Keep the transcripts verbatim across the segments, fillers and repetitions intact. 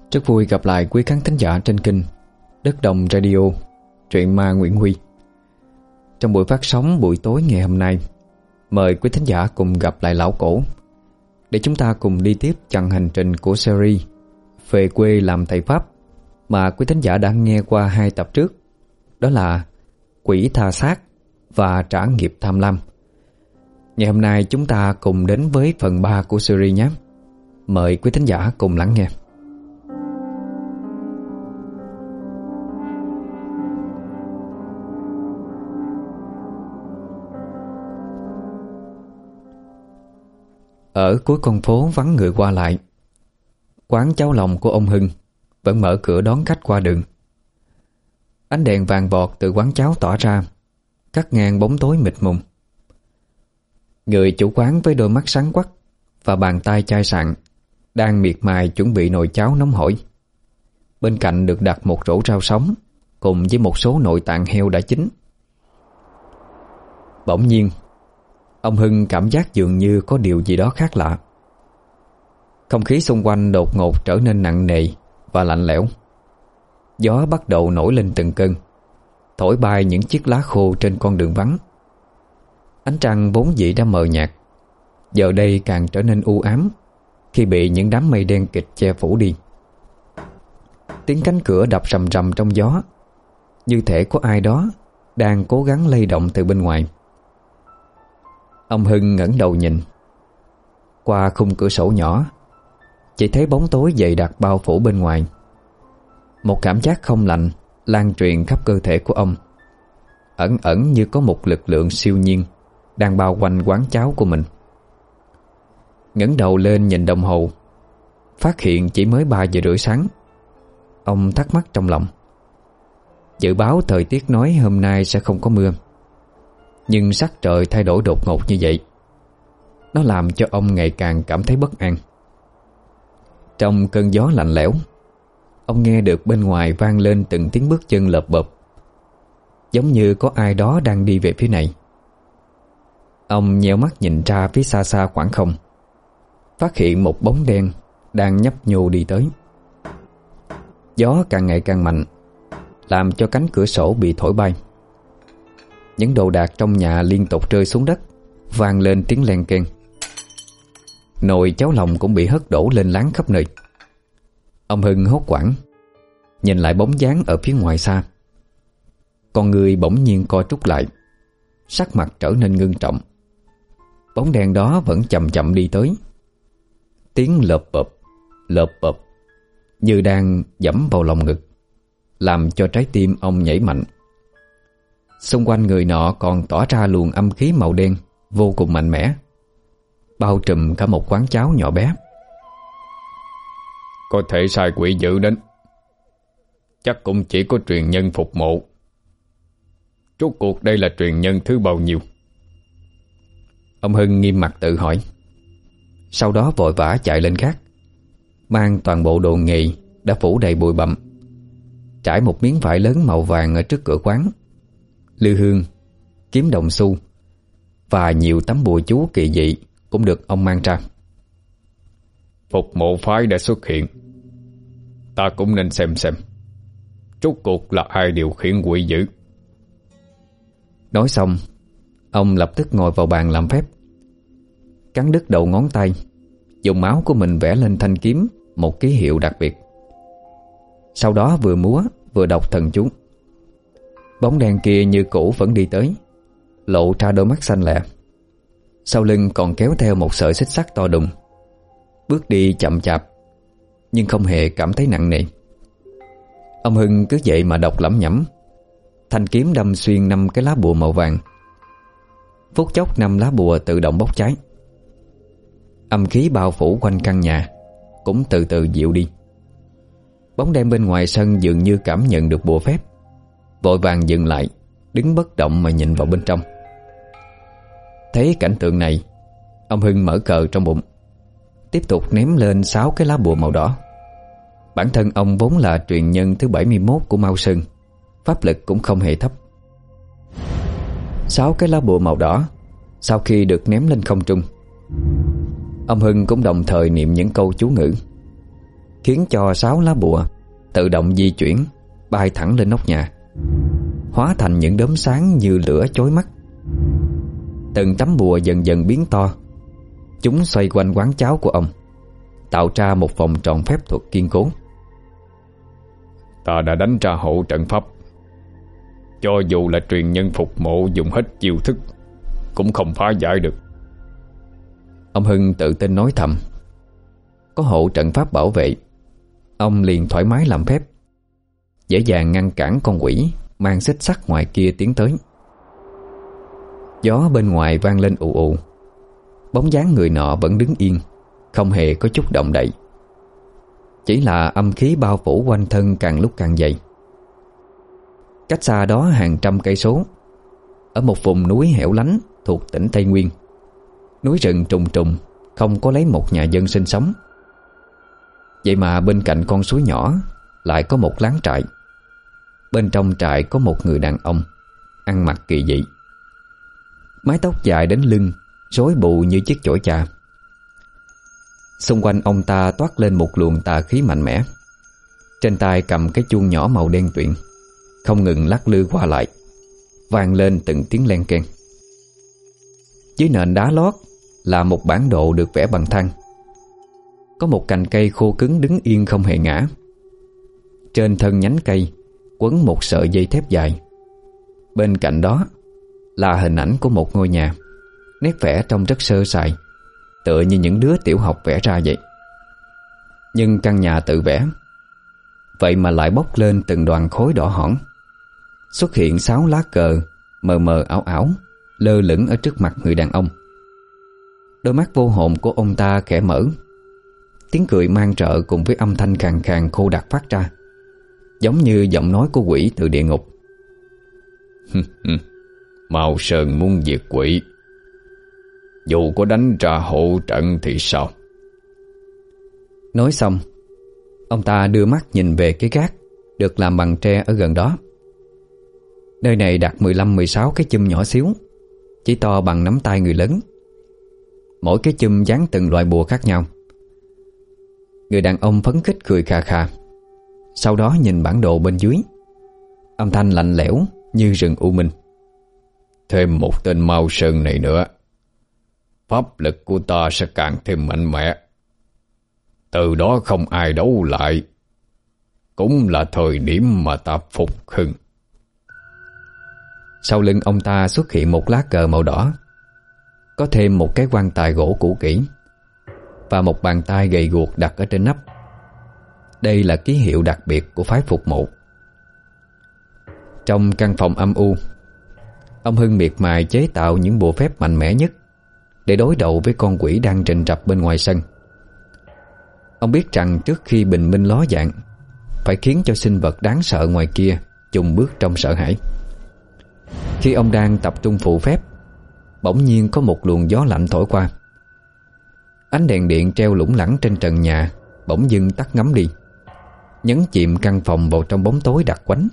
Rất vui gặp lại quý khán thính giả trên kênh Đất Đồng Radio, truyện ma Nguyễn Huy. Trong buổi phát sóng buổi tối ngày hôm nay, mời quý thính giả cùng gặp lại Lão Cổ để chúng ta cùng đi tiếp chặng hành trình của series Về quê làm thầy Pháp mà quý thính giả đã nghe qua hai tập trước. Đó là Quỷ tha xác và Trả nghiệp tham lam. Ngày hôm nay chúng ta cùng đến với phần ba của series nhé. Mời quý thính giả cùng lắng nghe. Ở cuối con phố vắng người qua lại, quán cháo lòng của ông Hưng vẫn mở cửa đón khách qua đường. Ánh đèn vàng vọt từ quán cháo tỏa ra, cắt ngang bóng tối mịt mùng. Người chủ quán với đôi mắt sáng quắc và bàn tay chai sạn đang miệt mài chuẩn bị nồi cháo nóng hổi. Bên cạnh được đặt một rổ rau sống cùng với một số nội tạng heo đã chín. Bỗng nhiên, ông Hưng cảm giác dường như có điều gì đó khác lạ. Không khí xung quanh đột ngột trở nên nặng nề và lạnh lẽo. Gió bắt đầu nổi lên từng cơn, thổi bay những chiếc lá khô trên con đường vắng. Ánh trăng vốn dĩ đã mờ nhạt, giờ đây càng trở nên u ám khi bị những đám mây đen kịt che phủ đi. Tiếng cánh cửa đập rầm rầm trong gió, như thể có ai đó đang cố gắng lay động từ bên ngoài. Ông Hưng ngẩng đầu nhìn. Qua khung cửa sổ nhỏ, chỉ thấy bóng tối dày đặc bao phủ bên ngoài. Một cảm giác không lạnh lan truyền khắp cơ thể của ông, ẩn ẩn như có một lực lượng siêu nhiên đang bao quanh quán cháo của mình. Ngẩng đầu lên nhìn đồng hồ, phát hiện chỉ mới ba giờ rưỡi sáng. Ông thắc mắc trong lòng. Dự báo thời tiết nói hôm nay sẽ không có mưa, nhưng sắc trời thay đổi đột ngột như vậy, nó làm cho ông ngày càng cảm thấy bất an. Trong cơn gió lạnh lẽo, ông nghe được bên ngoài vang lên từng tiếng bước chân lợp bợp, giống như có ai đó đang đi về phía này. Ông nheo mắt nhìn ra phía xa xa khoảng không, phát hiện một bóng đen đang nhấp nhô đi tới. Gió càng ngày càng mạnh, làm cho cánh cửa sổ bị thổi bay. Những đồ đạc trong nhà liên tục rơi xuống đất, vang lên tiếng len keng. Nồi cháo lòng cũng bị hất đổ lên láng khắp nơi. Ông Hưng hốt hoảng, nhìn lại bóng dáng ở phía ngoài xa. Con người bỗng nhiên co rút lại, sắc mặt trở nên ngưng trọng. Bóng đen đó vẫn chậm chậm đi tới. Tiếng lợp bợp, lợp bợp, như đang giẫm vào lòng ngực, làm cho trái tim ông nhảy mạnh. Xung quanh người nọ còn tỏa ra luồng âm khí màu đen vô cùng mạnh mẽ, bao trùm cả một quán cháo nhỏ bé. Có thể sai quỷ dữ đến, chắc cũng chỉ có truyền nhân phục mộ. Rốt cuộc đây là truyền nhân thứ bao nhiêu? Ông Hưng nghiêm mặt tự hỏi. Sau đó vội vã chạy lên gác, mang toàn bộ đồ nghề đã phủ đầy bụi bặm, trải một miếng vải lớn màu vàng ở trước cửa quán. Lư hương, kiếm đồng xu và nhiều tấm bùa chú kỳ dị cũng được ông mang ra. Phục mộ phái đã xuất hiện, ta cũng nên xem xem rốt cuộc là ai điều khiển quỷ dữ. Nói xong, ông lập tức ngồi vào bàn làm phép, cắn đứt đầu ngón tay, dùng máu của mình vẽ lên thanh kiếm một ký hiệu đặc biệt. Sau đó vừa múa vừa đọc thần chú. Bóng đen kia như cũ vẫn đi tới, lộ ra đôi mắt xanh lẹ. Sau lưng còn kéo theo một sợi xích sắt to đùng. Bước đi chậm chạp, nhưng không hề cảm thấy nặng nề. Ông Hưng cứ vậy mà đọc lẩm nhẩm. Thanh kiếm đâm xuyên năm cái lá bùa màu vàng. Phút chốc năm lá bùa tự động bốc cháy. Âm khí bao phủ quanh căn nhà cũng từ từ dịu đi. Bóng đen bên ngoài sân dường như cảm nhận được bùa phép, vội vàng dừng lại, đứng bất động mà nhìn vào bên trong. Thấy cảnh tượng này, ông Hưng mở cờ trong bụng, tiếp tục ném lên sáu cái lá bùa màu đỏ. Bản thân ông vốn là truyền nhân thứ bảy mươi mốt của Mao Sơn, pháp lực cũng không hề thấp. Sáu cái lá bùa màu đỏ sau khi được ném lên không trung, ông Hưng cũng đồng thời niệm những câu chú ngữ. khiến cho sáu lá bùa tự động di chuyển, bay thẳng lên nóc nhà, hóa thành những đốm sáng như lửa chói mắt. Từng tấm bùa dần dần biến to. Chúng xoay quanh quán cháo của ông, tạo ra một vòng tròn phép thuật kiên cố. Ta đã đánh ra hộ trận pháp. Cho dù là truyền nhân Phục Mộ dùng hết chiêu thức cũng không phá giải được. Ông Hưng tự tin nói thầm. Có hộ trận pháp bảo vệ, ông liền thoải mái làm phép, dễ dàng ngăn cản con quỷ mang xích sắt ngoài kia tiến tới. Gió bên ngoài vang lên ù ù. Bóng dáng người nọ vẫn đứng yên, không hề có chút động đậy. Chỉ là âm khí bao phủ quanh thân càng lúc càng dày. Cách xa đó hàng trăm cây số, ở một vùng núi hẻo lánh thuộc tỉnh Tây Nguyên, núi rừng trùng trùng, không có lấy một nhà dân sinh sống. Vậy mà bên cạnh con suối nhỏ lại có một láng trại. Bên trong trại có một người đàn ông ăn mặc kỳ dị, mái tóc dài đến lưng, rối bù như chiếc chổi trà. Xung quanh ông ta toát lên một luồng tà khí mạnh mẽ. Trên tay cầm cái chuông nhỏ màu đen tuyền, không ngừng lắc lư qua lại, vang lên từng tiếng len keng. Dưới nền đá lót là một bản đồ được vẽ bằng than. Có một cành cây khô cứng đứng yên không hề ngã. Trên thân nhánh cây quấn một sợi dây thép dài. Bên cạnh đó là hình ảnh của một ngôi nhà, nét vẽ trông rất sơ sài, tựa như những đứa tiểu học vẽ ra vậy. Nhưng căn nhà tự vẽ, vậy mà lại bốc lên từng đoàn khối đỏ hỏn. Xuất hiện sáu lá cờ mờ mờ ảo ảo lơ lửng ở trước mặt người đàn ông. Đôi mắt vô hồn của ông ta khẽ mở. Tiếng cười mang rợ cùng với âm thanh khàn khàn khô đặc phát ra, giống như giọng nói của quỷ từ địa ngục. Mao Sơn muốn diệt quỷ, dù có đánh ra hộ trận thì sao? Nói xong, ông ta đưa mắt nhìn về cái gác được làm bằng tre ở gần đó. Nơi này đặt mười lăm mười sáu cái chum nhỏ xíu, chỉ to bằng nắm tay người lớn. Mỗi cái chum dán từng loại bùa khác nhau. Người đàn ông phấn khích cười khà khà, sau đó nhìn bản đồ bên dưới. Âm thanh lạnh lẽo như rừng u minh. Thêm một tên Mao Sơn này nữa, pháp lực của ta sẽ càng thêm mạnh mẽ. Từ đó không ai đấu lại. Cũng là thời điểm mà ta phục hưng. Sau lưng ông ta xuất hiện một lá cờ màu đỏ, có thêm một cái quan tài gỗ cũ kỹ và một bàn tay gầy guộc đặt ở trên nắp. Đây là ký hiệu đặc biệt của phái Phục Mộ. Trong căn phòng âm u, ông Hưng miệt mài chế tạo những bùa phép mạnh mẽ nhất để đối đầu với con quỷ đang rình rập bên ngoài sân. Ông biết rằng trước khi bình minh ló dạng, phải khiến cho sinh vật đáng sợ ngoài kia chùng bước trong sợ hãi. Khi ông đang tập trung phụ phép, bỗng nhiên có một luồng gió lạnh thổi qua. Ánh đèn điện treo lủng lẳng trên trần nhà bỗng dưng tắt ngấm đi, nhấn chìm căn phòng vào trong bóng tối đặc quánh.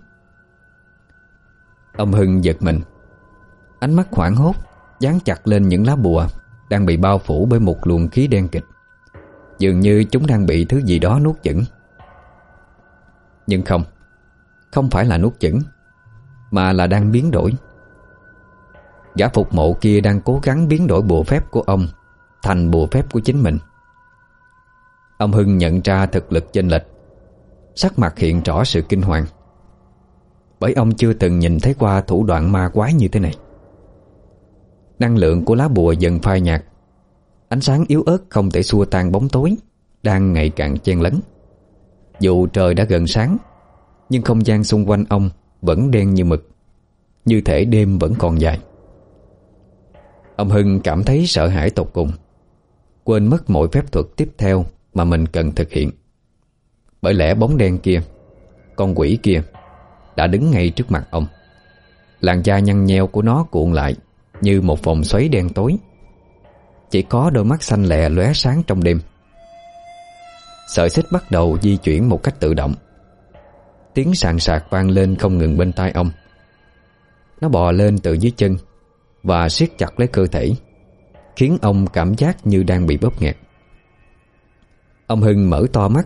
Ông Hưng giật mình, ánh mắt hoảng hốt dán chặt lên những lá bùa đang bị bao phủ bởi một luồng khí đen kịt, dường như chúng đang bị thứ gì đó nuốt chửng. Nhưng không, không phải là nuốt chửng, mà là đang biến đổi. Gã Phục Mộ kia đang cố gắng biến đổi bùa phép của ông thành bùa phép của chính mình. Ông Hưng nhận ra thực lực chênh lệch, sắc mặt hiện rõ sự kinh hoàng, bởi ông chưa từng nhìn thấy qua thủ đoạn ma quái như thế này. Năng lượng của lá bùa dần phai nhạt, ánh sáng yếu ớt không thể xua tan bóng tối đang ngày càng chen lấn. Dù trời đã gần sáng, nhưng không gian xung quanh ông vẫn đen như mực, như thể đêm vẫn còn dài. Ông Hưng cảm thấy sợ hãi tột cùng, quên mất mọi phép thuật tiếp theo mà mình cần thực hiện. Bởi lẽ bóng đen kia, con quỷ kia, đã đứng ngay trước mặt ông. Làn da nhăn nheo của nó cuộn lại như một vòng xoáy đen tối, chỉ có đôi mắt xanh lè lóe sáng trong đêm. Sợi xích bắt đầu di chuyển một cách tự động. Tiếng sàn sạc vang lên không ngừng bên tai ông. Nó bò lên từ dưới chân và siết chặt lấy cơ thể, khiến ông cảm giác như đang bị bóp nghẹt. Ông Hưng mở to mắt,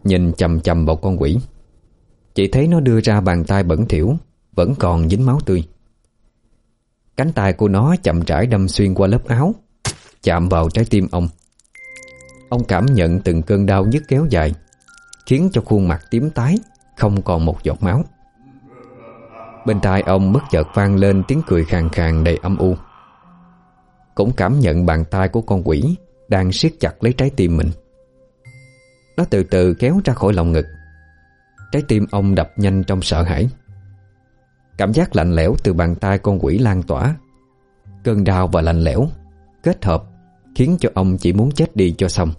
nhìn chằm chằm vào con quỷ. Chỉ thấy nó đưa ra bàn tay bẩn thỉu, vẫn còn dính máu tươi. Cánh tay của nó chậm rãi đâm xuyên qua lớp áo, chạm vào trái tim ông. Ông cảm nhận từng cơn đau nhức kéo dài, khiến cho khuôn mặt tím tái, không còn một giọt máu. Bên tai ông bất chợt vang lên tiếng cười khàn khàn đầy âm u. Cũng cảm nhận bàn tay của con quỷ đang siết chặt lấy trái tim mình. Nó từ từ kéo ra khỏi lòng ngực. Trái tim ông đập nhanh trong sợ hãi. Cảm giác lạnh lẽo từ bàn tay con quỷ lan tỏa. Cơn đau và lạnh lẽo kết hợp khiến cho ông chỉ muốn chết đi cho xong.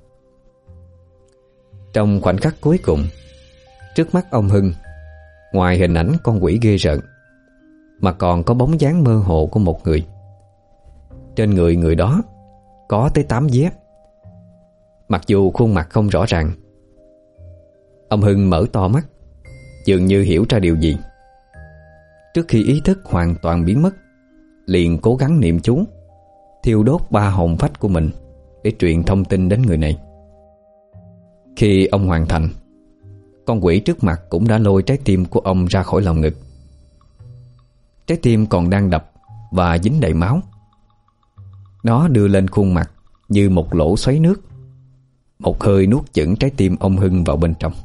Trong khoảnh khắc cuối cùng, trước mắt ông Hưng, ngoài hình ảnh con quỷ ghê rợn, mà còn có bóng dáng mơ hồ của một người. Trên người người đó có tới tám vết. Mặc dù khuôn mặt không rõ ràng. Ông Hưng mở to mắt, dường như hiểu ra điều gì. Trước khi ý thức hoàn toàn biến mất, liền cố gắng niệm chú, thiêu đốt ba hồn phách của mình để truyền thông tin đến người này. Khi ông hoàn thành, con quỷ trước mặt cũng đã lôi trái tim của ông ra khỏi lòng ngực. Trái tim còn đang đập và dính đầy máu. Nó đưa lên khuôn mặt như một lỗ xoáy nước, một hơi nuốt chửng trái tim ông Hưng vào bên trong.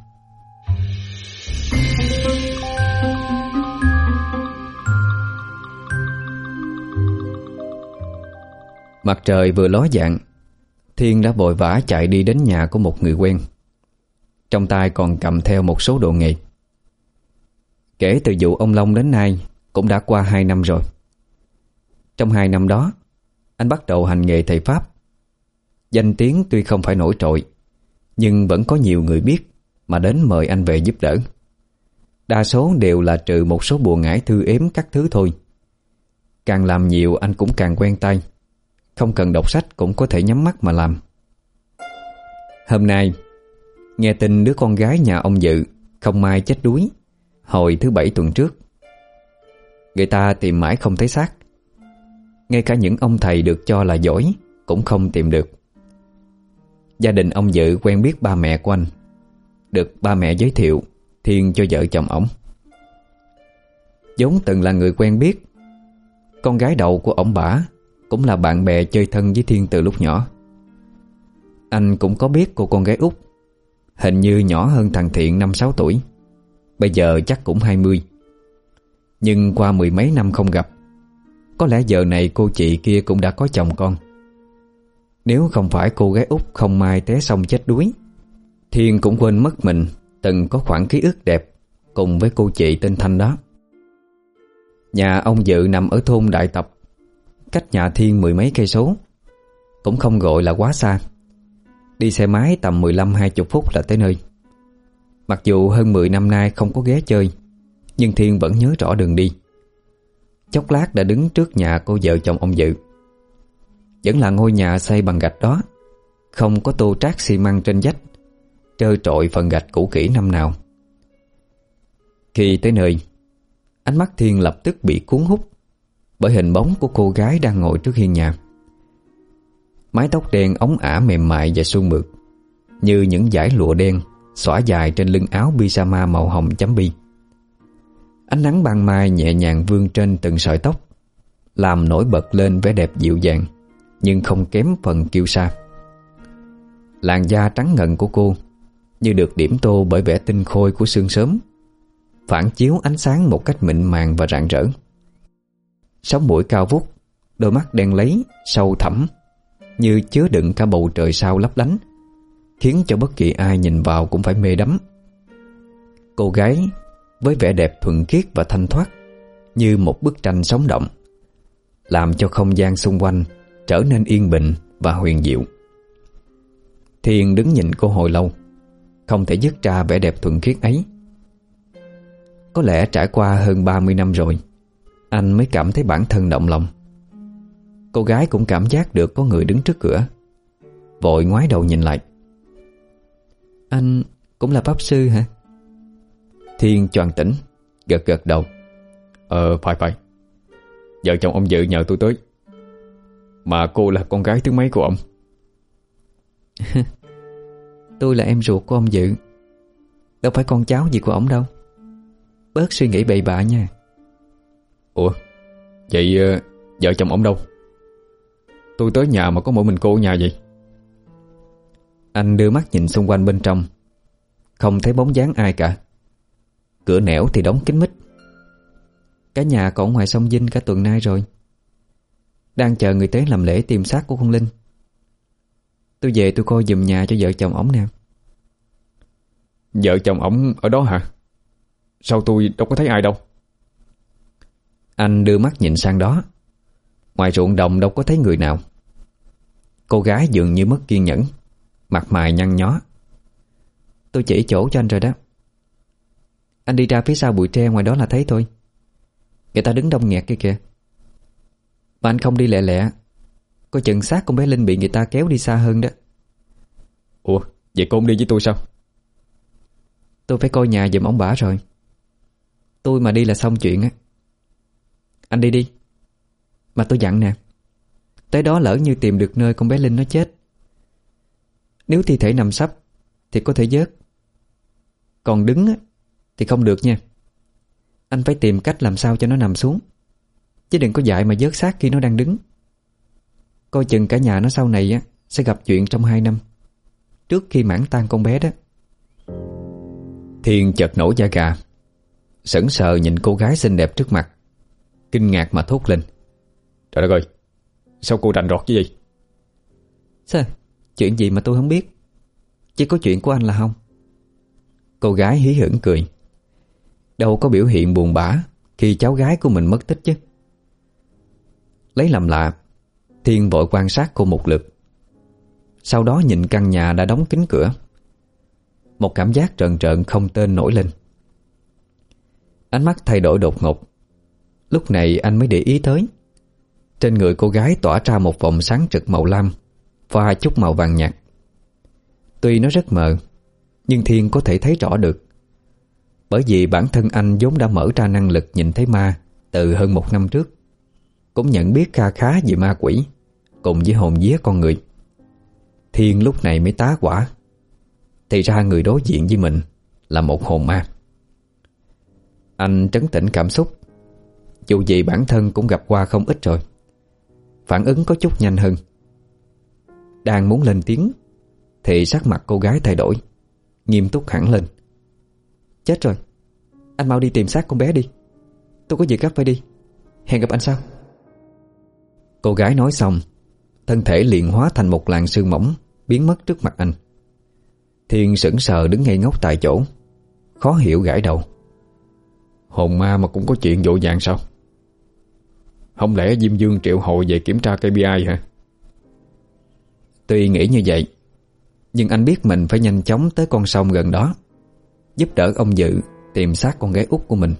Mặt trời vừa ló dạng, Thiên đã vội vã chạy đi đến nhà của một người quen. Trong tay còn cầm theo một số đồ nghề. Kể từ vụ ông Long đến nay cũng đã qua hai năm rồi. Trong hai năm đó, anh bắt đầu hành nghề thầy Pháp. Danh tiếng tuy không phải nổi trội, nhưng vẫn có nhiều người biết mà đến mời anh về giúp đỡ. Đa số đều là trừ một số bùa ngải thư ếm các thứ thôi. Càng làm nhiều anh cũng càng quen tay, không cần đọc sách cũng có thể nhắm mắt mà làm. Hôm nay, nghe tin đứa con gái nhà ông Dự không may chết đuối hồi thứ bảy tuần trước. Người ta tìm mãi không thấy xác. Ngay cả những ông thầy được cho là giỏi cũng không tìm được. Gia đình ông Dự quen biết ba mẹ của anh, được ba mẹ giới thiệu Thiên cho vợ chồng ổng. vốn từng là người quen biết. Con gái đầu của ổng bả cũng là bạn bè chơi thân với Thiên từ lúc nhỏ. Anh cũng có biết cô con gái út, hình như nhỏ hơn thằng Thiện năm sáu tuổi, bây giờ chắc cũng hai mươi. Nhưng qua mười mấy năm không gặp, có lẽ giờ này cô chị kia cũng đã có chồng con. Nếu không phải cô gái út không may té xong chết đuối, Thiên cũng quên mất mình từng có khoảng ký ức đẹp cùng với cô chị tên Thanh đó. Nhà ông Dự nằm ở thôn Đại Tập, cách nhà Thiên mười mấy cây số, cũng không gọi là quá xa. Đi xe máy tầm mười lăm hai mươi phút là tới nơi. Mặc dù hơn mười năm nay không có ghé chơi, nhưng Thiên vẫn nhớ rõ đường đi. Chốc lát đã đứng trước nhà cô vợ chồng ông Dự. Vẫn là ngôi nhà xây bằng gạch đó, không có tô trát xi măng trên vách, trơ trội phần gạch cũ kỹ năm nào. Khi tới nơi, ánh mắt Thiên lập tức bị cuốn hút bởi hình bóng của cô gái đang ngồi trước hiên nhà. Mái tóc đen óng ả mềm mại và suôn mượt, như những dải lụa đen xõa dài trên lưng áo pyjama màu hồng chấm bi. Ánh nắng ban mai nhẹ nhàng vươn trên từng sợi tóc, làm nổi bật lên vẻ đẹp dịu dàng, nhưng không kém phần kiêu sa. Làn da trắng ngần của cô như được điểm tô bởi vẻ tinh khôi của sương sớm, phản chiếu ánh sáng một cách mịn màng và rạng rỡ. Sống mũi cao vút, đôi mắt đen láy, sâu thẳm, như chứa đựng cả bầu trời sao lấp lánh, khiến cho bất kỳ ai nhìn vào cũng phải mê đắm. Cô gái với vẻ đẹp thuần khiết và thanh thoát, như một bức tranh sống động, làm cho không gian xung quanh trở nên yên bình và huyền diệu. Thiên đứng nhìn cô hồi lâu, không thể dứt ra vẻ đẹp thuần khiết ấy. Có lẽ trải qua hơn ba mươi năm rồi, anh mới cảm thấy bản thân động lòng. Cô gái cũng cảm giác được có người đứng trước cửa, vội ngoái đầu nhìn lại. Anh cũng là pháp sư hả? Thiên choàng tỉnh, gật gật đầu. Ờ phải phải, vợ chồng ông Dự nhờ tôi tới. Mà cô là con gái thứ mấy của ông? Tôi là em ruột của ông Dự. Đâu phải con cháu gì của ổng đâu. Bớt suy nghĩ bậy bạ nha. Ủa, vậy uh, vợ chồng ổng đâu? Tôi tới nhà mà có mỗi mình cô ở nhà vậy. Anh đưa mắt nhìn xung quanh bên trong, không thấy bóng dáng ai cả. Cửa nẻo thì đóng kín mít. Cả nhà còn ngoài sông Vinh cả tuần nay rồi, đang chờ người tới làm lễ tìm xác của con Linh. Tôi về tôi coi giùm nhà cho vợ chồng ổng nè. Vợ chồng ổng ở đó hả? Sao tôi đâu có thấy ai đâu? Anh đưa mắt nhìn sang đó. Ngoài ruộng đồng đâu có thấy người nào. Cô gái dường như mất kiên nhẫn, mặt mày nhăn nhó. Tôi chỉ chỗ cho anh rồi đó. Anh đi ra phía sau bụi tre ngoài đó là thấy thôi. Người ta đứng đông nghẹt kia kìa. Mà anh không đi lẹ lẹ, coi chừng xác con bé Linh bị người ta kéo đi xa hơn đó. Ủa, vậy cô không đi với tôi sao? Tôi phải coi nhà giùm ông bả rồi. Tôi mà đi là xong chuyện á. Anh đi đi. Mà tôi dặn nè, tới đó lỡ như tìm được nơi con bé Linh nó chết, nếu thi thể nằm sấp thì có thể vớt, còn đứng á thì không được nha. Anh phải tìm cách làm sao cho nó nằm xuống, chứ đừng có dại mà vớt xác khi nó đang đứng. Coi chừng cả nhà nó sau này á sẽ gặp chuyện trong hai năm, trước khi mãn tang con bé đó. Thiên chợt nổi da gà, sững sờ nhìn cô gái xinh đẹp trước mặt, kinh ngạc mà thốt lên: Trời đất ơi, sao cô rành rọt chứ gì? Sao? Chuyện gì mà tôi không biết? Chỉ có chuyện của anh là không. Cô gái hí hửng cười, đâu có biểu hiện buồn bã khi cháu gái của mình mất tích chứ. Lấy làm lạ, Thiên vội quan sát cô một lượt, sau đó nhìn căn nhà đã đóng kín cửa. Một cảm giác trợn trợn không tên nổi lên. Ánh mắt thay đổi đột ngột. Lúc này anh mới để ý tới trên người cô gái tỏa ra một vòng sáng trực màu lam pha chút màu vàng nhạt. Tuy nó rất mờ, nhưng Thiên có thể thấy rõ được, bởi vì bản thân anh vốn đã mở ra năng lực nhìn thấy ma từ hơn một năm trước, cũng nhận biết kha khá về ma quỷ cùng với hồn vía con người. Thiên lúc này mới tá quả, thì ra người đối diện với mình là một hồn ma. Anh trấn tĩnh cảm xúc, dù gì bản thân cũng gặp qua không ít rồi, phản ứng có chút nhanh hơn. Đang muốn lên tiếng thì sắc mặt cô gái thay đổi, nghiêm túc hẳn lên. Chết rồi, anh mau đi tìm xác con bé đi. Tôi có việc gấp phải đi. Hẹn gặp anh sau. Cô gái nói xong, thân thể liền hóa thành một làn sương mỏng biến mất trước mặt anh. Thiên sững sờ đứng ngây ngốc tại chỗ, khó hiểu gãi đầu. Hồn ma mà cũng có chuyện vội vàng sao? Không lẽ Diêm Dương triệu hồi về kiểm tra ca pê i hả? Tuy nghĩ như vậy, nhưng anh biết mình phải nhanh chóng tới con sông gần đó, giúp đỡ ông Dự tìm xác con gái út của mình.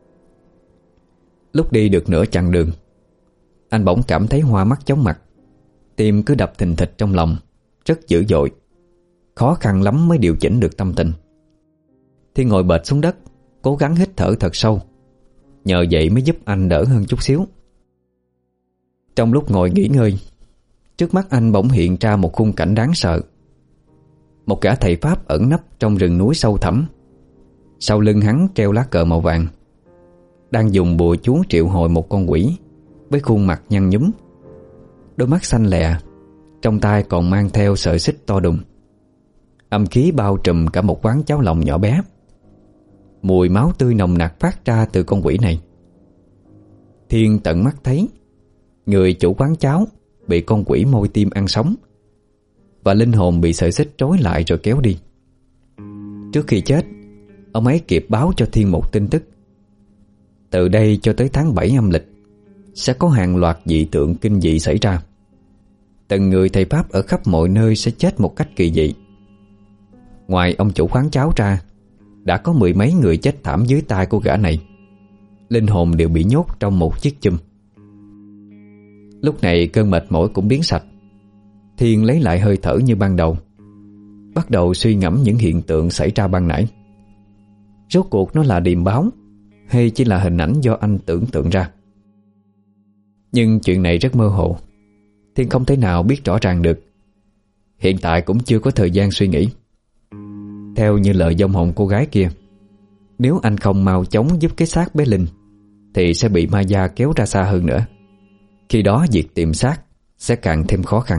Lúc đi được nửa chặng đường, anh bỗng cảm thấy hoa mắt chóng mặt, tim cứ đập thình thịch trong lòng, rất dữ dội. Khó khăn lắm mới điều chỉnh được tâm tình. Thiên ngồi bệt xuống đất, cố gắng hít thở thật sâu, nhờ vậy mới giúp anh đỡ hơn chút xíu. Trong lúc ngồi nghỉ ngơi, trước mắt anh bỗng hiện ra một khung cảnh đáng sợ. Một gã thầy Pháp ẩn nấp trong rừng núi sâu thẳm, sau lưng hắn treo lá cờ màu vàng, đang dùng bùa chú triệu hồi một con quỷ với khuôn mặt nhăn nhúm, đôi mắt xanh lè, trong tay còn mang theo sợi xích to đùng. Âm khí bao trùm cả một quán cháo lòng nhỏ bé. Mùi máu tươi nồng nặc phát ra từ con quỷ này. Thiên tận mắt thấy người chủ quán cháo bị con quỷ môi tim ăn sống, và linh hồn bị sợi xích trói lại rồi kéo đi. Trước khi chết, ông ấy kịp báo cho Thiên một tin tức: từ đây cho tới tháng bảy âm lịch sẽ có hàng loạt dị tượng kinh dị xảy ra. Từng người thầy Pháp ở khắp mọi nơi sẽ chết một cách kỳ dị. Ngoài ông chủ quán cháo ra, đã có mười mấy người chết thảm dưới tay của gã này. Linh hồn đều bị nhốt trong một chiếc chum. Lúc này cơn mệt mỏi cũng biến sạch. Thiên lấy lại hơi thở như ban đầu, bắt đầu suy ngẫm những hiện tượng xảy ra ban nãy. Rốt cuộc nó là điềm báo hay chỉ là hình ảnh do anh tưởng tượng ra? Nhưng chuyện này rất mơ hồ, Thiên không thể nào biết rõ ràng được. Hiện tại cũng chưa có thời gian suy nghĩ. Theo như lời vong hồn cô gái kia, nếu anh không mau chóng giúp cái xác bé Linh thì sẽ bị ma da kéo ra xa hơn nữa. Khi đó việc tìm xác sẽ càng thêm khó khăn.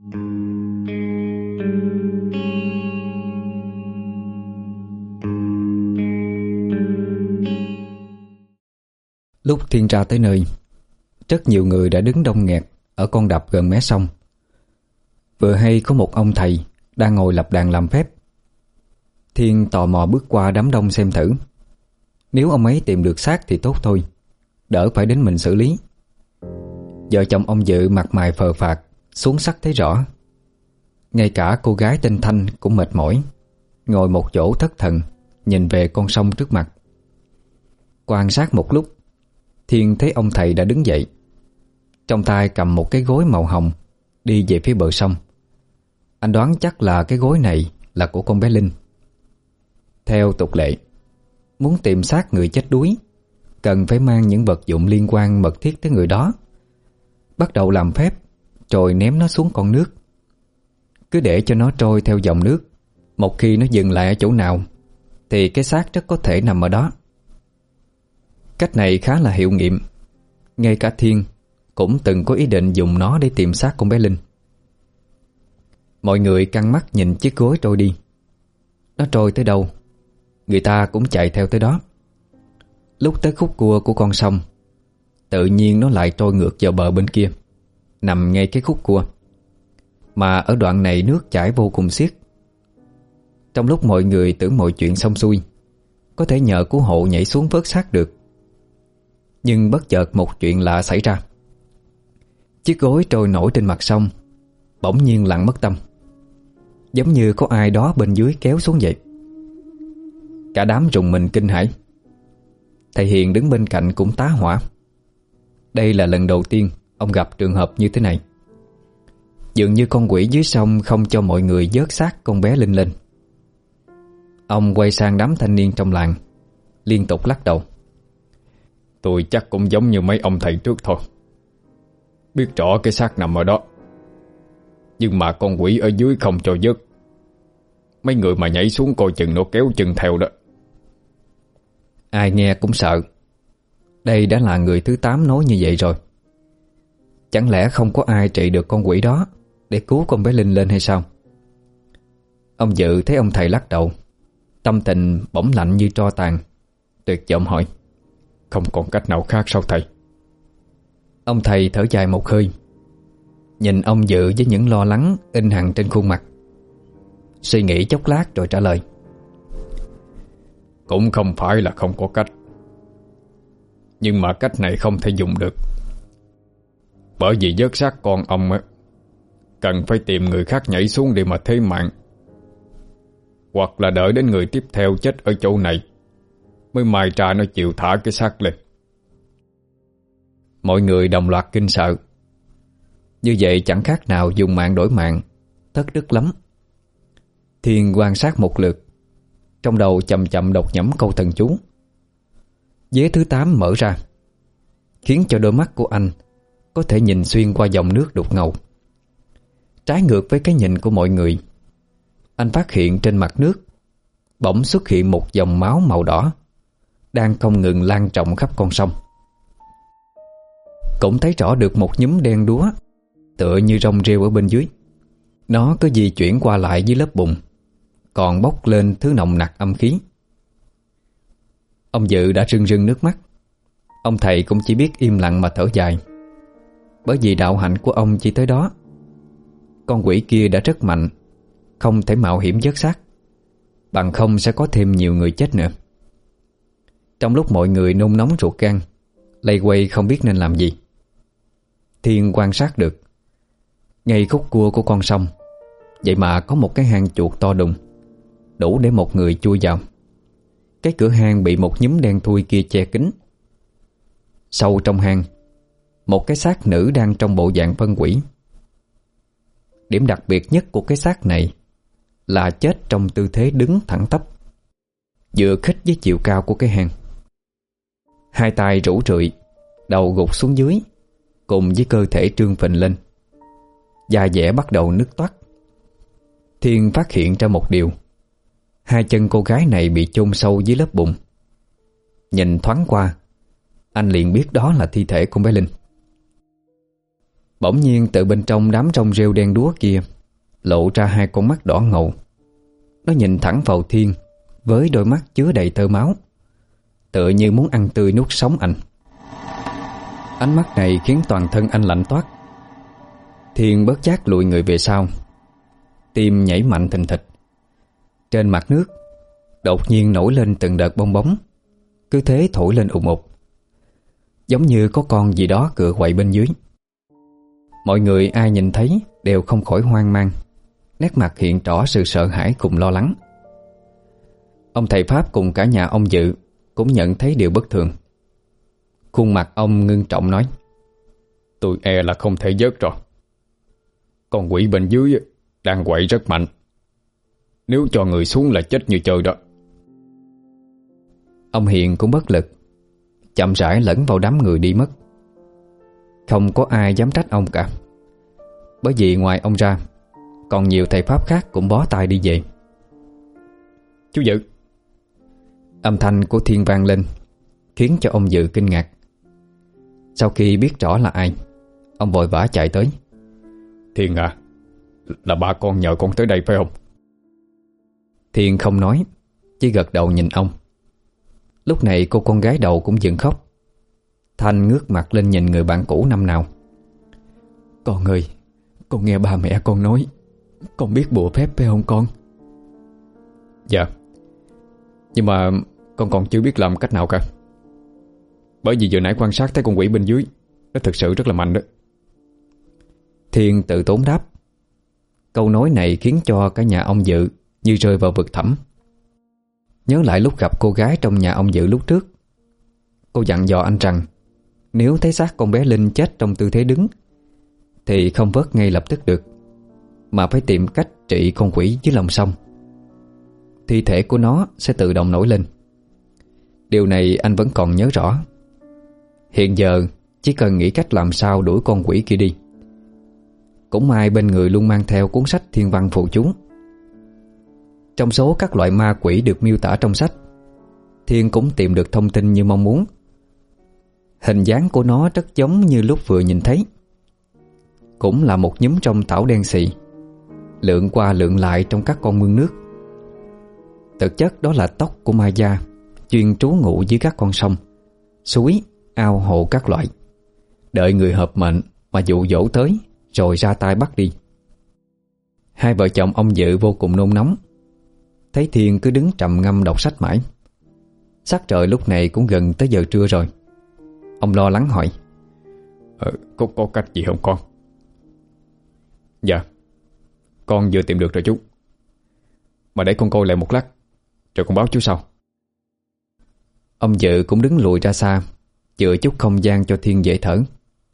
Lúc Thiên ra tới nơi, rất nhiều người đã đứng đông nghẹt ở con đập gần mé sông. Vừa hay có một ông thầy đang ngồi lập đàn làm phép. Thiên tò mò bước qua đám đông xem thử. Nếu ông ấy tìm được xác thì tốt thôi, đỡ phải đến mình xử lý. Vợ chồng ông Dự mặt mày phờ phạc xuống sắc thấy rõ. Ngay cả cô gái tên Thanh cũng mệt mỏi, ngồi một chỗ thất thần, nhìn về con sông trước mặt. Quan sát một lúc, Thiên thấy ông thầy đã đứng dậy, trong tay cầm một cái gối màu hồng, đi về phía bờ sông. Anh đoán chắc là cái gối này là của con bé Linh. Theo tục lệ, muốn tìm xác người chết đuối, cần phải mang những vật dụng liên quan mật thiết tới người đó. Bắt đầu làm phép, rồi ném nó xuống con nước. Cứ để cho nó trôi theo dòng nước. Một khi nó dừng lại ở chỗ nào thì cái xác rất có thể nằm ở đó. Cách này khá là hiệu nghiệm. Ngay cả Thiên cũng từng có ý định dùng nó để tìm xác con bé Linh. Mọi người căng mắt nhìn chiếc gối trôi đi. Nó trôi tới đâu, người ta cũng chạy theo tới đó. Lúc tới khúc cua của con sông, tự nhiên nó lại trôi ngược vào bờ bên kia, nằm ngay cái khúc cua. Mà ở đoạn này nước chảy vô cùng xiết. Trong lúc mọi người tưởng mọi chuyện xong xuôi, có thể nhờ cứu hộ nhảy xuống vớt xác được. Nhưng bất chợt một chuyện lạ xảy ra. Chiếc gối trôi nổi trên mặt sông bỗng nhiên lặng mất tâm, giống như có ai đó bên dưới kéo xuống vậy. Cả đám rùng mình kinh hãi. Thầy Hiền đứng bên cạnh cũng tá hỏa. Đây là lần đầu tiên ông gặp trường hợp như thế này. Dường như con quỷ dưới sông không cho mọi người vớt xác con bé Linh lên. Ông quay sang đám thanh niên trong làng, liên tục lắc đầu. Tôi chắc cũng giống như mấy ông thầy trước thôi. Biết rõ cái xác nằm ở đó, nhưng mà con quỷ ở dưới không cho vớt. Mấy người mà nhảy xuống coi chừng nó kéo chân theo đó. Ai nghe cũng sợ. Đây đã là người thứ tám nói như vậy rồi. Chẳng lẽ không có ai trị được con quỷ đó để cứu con bé Linh lên hay sao? Ông Dự thấy ông thầy lắc đầu, tâm tình bỗng lạnh như tro tàn, tuyệt vọng hỏi: Không còn cách nào khác sao thầy? Ông thầy thở dài một hơi, nhìn ông Dự với những lo lắng in hằn trên khuôn mặt. Suy nghĩ chốc lát rồi trả lời: Cũng không phải là không có cách, nhưng mà cách này không thể dùng được. Bởi vì vớt xác con ông á, cần phải tìm người khác nhảy xuống để mà thế mạng, hoặc là đợi đến người tiếp theo chết ở chỗ này mới mai ra nó chịu thả cái xác lên. Mọi người đồng loạt kinh sợ. Như vậy chẳng khác nào dùng mạng đổi mạng, thất đức lắm. Thiên quan sát một lượt, trong đầu chậm chậm đọc nhẩm câu thần chú. Vế thứ tám mở ra, khiến cho đôi mắt của anh có thể nhìn xuyên qua dòng nước đục ngầu. Trái ngược với cái nhìn của mọi người, anh phát hiện trên mặt nước bỗng xuất hiện một dòng máu màu đỏ đang không ngừng lan rộng khắp con sông. Cũng thấy rõ được một nhúm đen đúa tựa như rong rêu ở bên dưới. Nó cứ di chuyển qua lại dưới lớp bùn, còn bốc lên thứ nồng nặc âm khí. Ông Dự đã rưng rưng nước mắt. Ông thầy cũng chỉ biết im lặng mà thở dài, bởi vì đạo hạnh của ông chỉ tới đó. Con quỷ kia đã rất mạnh, không thể mạo hiểm vớt xác, bằng không sẽ có thêm nhiều người chết nữa. Trong lúc mọi người nôn nóng ruột gan, lây quay không biết nên làm gì, Thiên quan sát được ngay khúc cua của con sông vậy mà có một cái hang chuột to đùng, đủ để một người chui vào. Cái cửa hang bị một nhúm đen thui kia che kín. Sâu trong hang, một cái xác nữ đang trong bộ dạng phân quỷ. Điểm đặc biệt nhất của cái xác này là chết trong tư thế đứng thẳng tắp, dựa khít với chiều cao của cái hang. Hai tay rũ rượi, đầu gục xuống dưới, cùng với cơ thể trương phình lên. Da dẻ bắt đầu nứt toác. Thiên phát hiện ra một điều. hai chân cô gái này bị chôn sâu dưới lớp bùn. Nhìn thoáng qua, anh liền biết đó là thi thể của bé Linh. Bỗng nhiên từ bên trong đám rong rêu đen đúa kia lộ ra hai con mắt đỏ ngầu. Nó nhìn thẳng vào Thiên với đôi mắt chứa đầy tơ máu, tựa như muốn ăn tươi nuốt sống anh. Ánh mắt này khiến toàn thân anh lạnh toát. Thiên bớt giác lùi người về sau, tim nhảy mạnh thình thịch. Trên mặt nước đột nhiên nổi lên từng đợt bong bóng, cứ thế thổi lên ùn ùn, giống như có con gì đó cựa quậy bên dưới. Mọi người ai nhìn thấy đều không khỏi hoang mang, nét mặt hiện rõ sự sợ hãi cùng lo lắng. Ông thầy Pháp cùng cả nhà ông Dự cũng nhận thấy điều bất thường. Khuôn mặt ông ngưng trọng nói: Tôi e là không thể vớt rồi. Con quỷ bên dưới đang quậy rất mạnh. Nếu cho người xuống là chết như chơi đó. Ông Hiền cũng bất lực, chậm rãi lẫn vào đám người đi mất. Không có ai dám trách ông cả, bởi vì ngoài ông ra còn nhiều thầy Pháp khác cũng bó tay đi về. Chú Dự! Âm thanh của Thiên vang lên, khiến cho ông Dự kinh ngạc. Sau khi biết rõ là ai, ông vội vã chạy tới. Thiên à, là ba con nhờ con tới đây phải không? Thiên không nói, chỉ gật đầu nhìn ông. Lúc này cô con gái đầu cũng dừng khóc. Thanh ngước mặt lên nhìn người bạn cũ năm nào. Con ơi, con nghe ba mẹ con nói con biết bùa phép phải không con? Dạ, nhưng mà con còn chưa biết làm cách nào cả. Bởi vì vừa nãy quan sát thấy con quỷ bên dưới, nó thực sự rất là mạnh đó. Thiên tự tốn đáp. Câu nói này khiến cho cả nhà ông Dự như rơi vào vực thẳm. Nhớ lại lúc gặp cô gái trong nhà ông Dự lúc trước, cô dặn dò anh rằng nếu thấy xác con bé Linh chết trong tư thế đứng thì không vớt ngay lập tức được, mà phải tìm cách trị con quỷ dưới lòng sông. Thi thể của nó sẽ tự động nổi lên. Điều này anh vẫn còn nhớ rõ. Hiện giờ chỉ cần nghĩ cách làm sao đuổi con quỷ kia đi. Cũng may bên người luôn mang theo cuốn sách thiên văn phụ chú. Trong số các loại ma quỷ được miêu tả trong sách, Thiên cũng tìm được thông tin như mong muốn. Hình dáng của nó rất giống như lúc vừa nhìn thấy. Cũng là một nhúm trong tảo đen xì, lượn qua lượn lại trong các con mương nước. Thực chất đó là tóc của ma da, chuyên trú ngụ dưới các con sông, suối, ao hồ các loại, đợi người hợp mệnh mà dụ dỗ tới rồi ra tay bắt đi. Hai vợ chồng ông Dự vô cùng nôn nóng. Thấy Thiên cứ đứng trầm ngâm đọc sách mãi. Sắc trời lúc này cũng gần tới giờ trưa rồi. Ông lo lắng hỏi: ờ, có, có cách gì không con? Dạ, con vừa tìm được rồi chú. Mà để con coi lại một lát rồi con báo chú sau. Ông Dự cũng đứng lùi ra xa, chừa chút không gian cho Thiên dễ thở.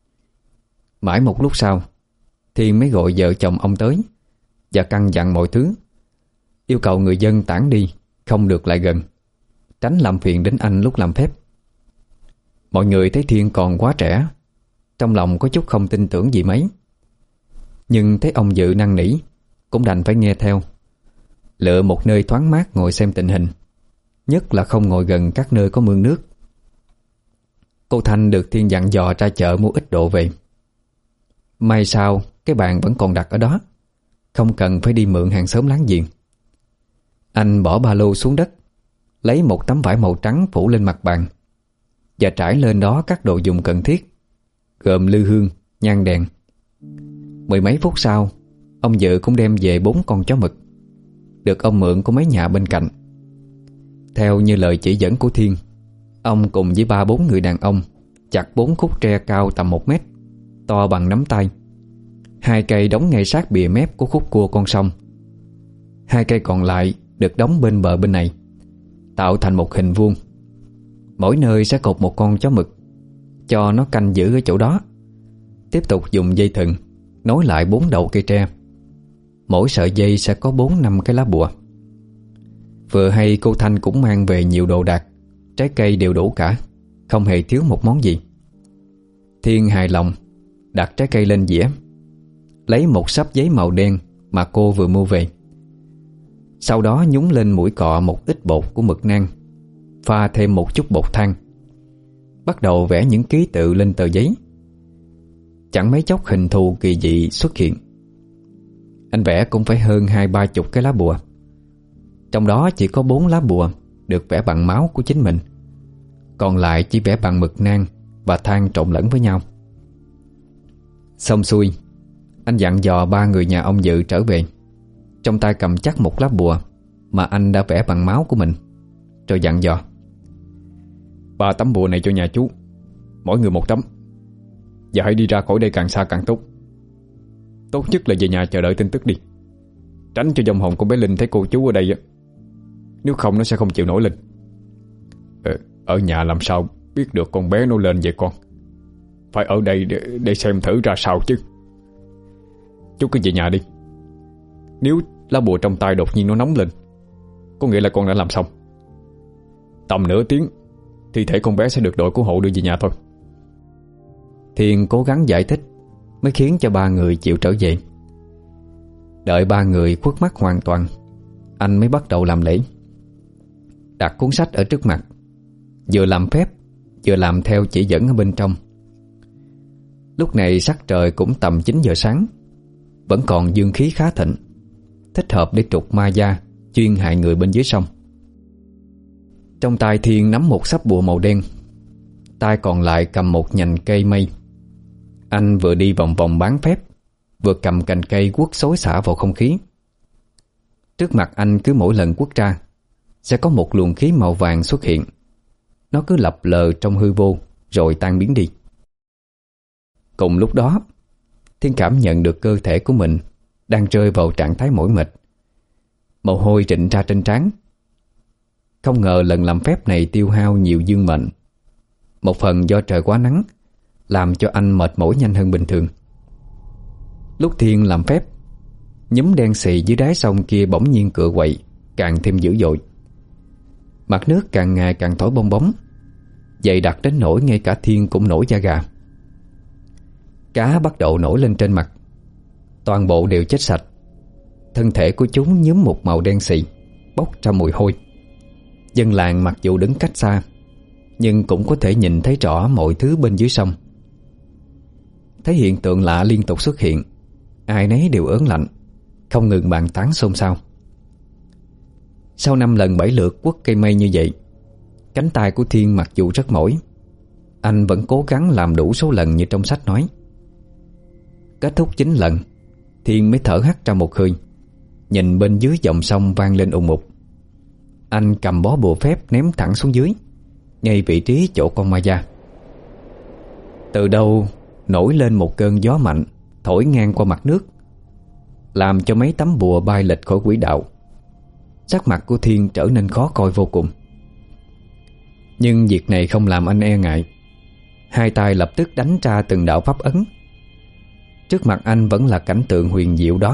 Mãi một lúc sau, Thiên mới gọi vợ chồng ông tới và căn dặn mọi thứ, yêu cầu người dân tản đi, không được lại gần, tránh làm phiền đến anh lúc làm phép. Mọi người thấy Thiên còn quá trẻ, trong lòng có chút không tin tưởng gì mấy. Nhưng thấy ông Dự năn nỉ, cũng đành phải nghe theo. Lựa một nơi thoáng mát ngồi xem tình hình, nhất là không ngồi gần các nơi có mương nước. Cô Thanh được Thiên dặn dò ra chợ mua ít đồ về. May sao cái bàn vẫn còn đặt ở đó, không cần phải đi mượn hàng xóm láng giềng. Anh bỏ ba lô xuống đất, lấy một tấm vải màu trắng phủ lên mặt bàn và trải lên đó các đồ dùng cần thiết, gồm lư hương, nhang đèn. Mười mấy phút sau, ông Dự cũng đem về bốn con chó mực, được ông mượn của mấy nhà bên cạnh. Theo như lời chỉ dẫn của Thiên, ông cùng với ba bốn người đàn ông chặt bốn khúc tre cao tầm một mét, to bằng nắm tay. Hai cây đóng ngay sát bìa mép của khúc cua con sông. Hai cây còn lại được đóng bên bờ bên này, tạo thành một hình vuông. Mỗi nơi sẽ cột một con chó mực, cho nó canh giữ ở chỗ đó. Tiếp tục dùng dây thừng nối lại bốn đầu cây tre. Mỗi sợi dây sẽ có bốn năm cái lá bùa. Vừa hay cô Thanh cũng mang về nhiều đồ đạc, trái cây đều đủ cả, không hề thiếu một món gì. Thiên hài lòng đặt trái cây lên dĩa, lấy một xấp giấy màu đen mà cô vừa mua về. Sau đó nhúng lên mũi cọ một ít bột của mực nang, pha thêm một chút bột than, bắt đầu vẽ những ký tự lên tờ giấy. Chẳng mấy chốc hình thù kỳ dị xuất hiện. Anh vẽ cũng phải hơn hai ba chục cái lá bùa. Trong đó chỉ có bốn lá bùa được vẽ bằng máu của chính mình, còn lại chỉ vẽ bằng mực nang và than trộn lẫn với nhau. Xong xuôi, anh dặn dò ba người nhà ông Dự trở về, trong tay cầm chắc một lá bùa mà anh đã vẽ bằng máu của mình, rồi dặn dò: ba tấm bùa này cho nhà chú, mỗi người một tấm. Và hãy đi ra khỏi đây càng xa càng tốt. Tốt nhất là về nhà chờ đợi tin tức đi, tránh cho dòng hồn của bé Linh thấy cô chú ở đây. Nếu không nó sẽ không chịu nổi lên. ờ, Ở nhà làm sao biết được con bé nó lên vậy con? Phải ở đây để, để xem thử ra sao chứ. Chú cứ về nhà đi. Nếu lá bùa trong tay đột nhiên nó nóng lên, có nghĩa là con đã làm xong. Tầm nửa tiếng thi thể con bé sẽ được đội cứu hộ đưa về nhà thôi. Thiên cố gắng giải thích mới khiến cho ba người chịu trở về. Đợi ba người khuất mắt hoàn toàn, anh mới bắt đầu làm lễ. Đặt cuốn sách ở trước mặt, vừa làm phép vừa làm theo chỉ dẫn ở bên trong. Lúc này sắc trời cũng tầm chín giờ sáng, vẫn còn dương khí khá thịnh, thích hợp để trục ma da chuyên hại người bên dưới sông. Trong tay Thiên nắm một sắp bùa màu đen, tay còn lại cầm một nhành cây mây. Anh vừa đi vòng vòng bán phép, vừa cầm cành cây quất xối xả vào không khí. Trước mặt anh cứ mỗi lần quất ra sẽ có một luồng khí màu vàng xuất hiện. Nó cứ lập lờ trong hư vô rồi tan biến đi. Cùng lúc đó, Thiên cảm nhận được cơ thể của mình đang rơi vào trạng thái mỏi mệt. Mồ hôi rịn ra trên trán. Không ngờ lần làm phép này tiêu hao nhiều dương mệnh. Một phần do trời quá nắng, làm cho anh mệt mỏi nhanh hơn bình thường. Lúc Thiên làm phép, nhúm đen xì dưới đáy sông kia bỗng nhiên cựa quậy, càng thêm dữ dội. Mặt nước càng ngày càng thổi bong bóng, dày đặc đến nỗi ngay cả Thiên cũng nổi da gà. Cá bắt đầu nổi lên trên mặt, toàn bộ đều chết sạch. Thân thể của chúng nhuốm một màu đen xì, bốc ra mùi hôi. Dân làng mặc dù đứng cách xa, nhưng cũng có thể nhìn thấy rõ mọi thứ bên dưới sông. Thấy hiện tượng lạ liên tục xuất hiện, ai nấy đều ớn lạnh, không ngừng bàn tán xôn xao. Sau năm lần bảy lượt quất cây mây như vậy, cánh tay của Thiên mặc dù rất mỏi, anh vẫn cố gắng làm đủ số lần như trong sách nói. Kết thúc chín lần, Thiên mới thở hắt ra một hơi, nhìn bên dưới dòng sông vang lên ùng ục. Anh cầm bó bùa phép ném thẳng xuống dưới, ngay vị trí chỗ con ma da. Từ đâu nổi lên một cơn gió mạnh, thổi ngang qua mặt nước, làm cho mấy tấm bùa bay lệch khỏi quỹ đạo. Sắc mặt của Thiên trở nên khó coi vô cùng. Nhưng việc này không làm anh e ngại. Hai tay lập tức đánh ra từng đạo pháp ấn. Trước mặt anh vẫn là cảnh tượng huyền diệu đó.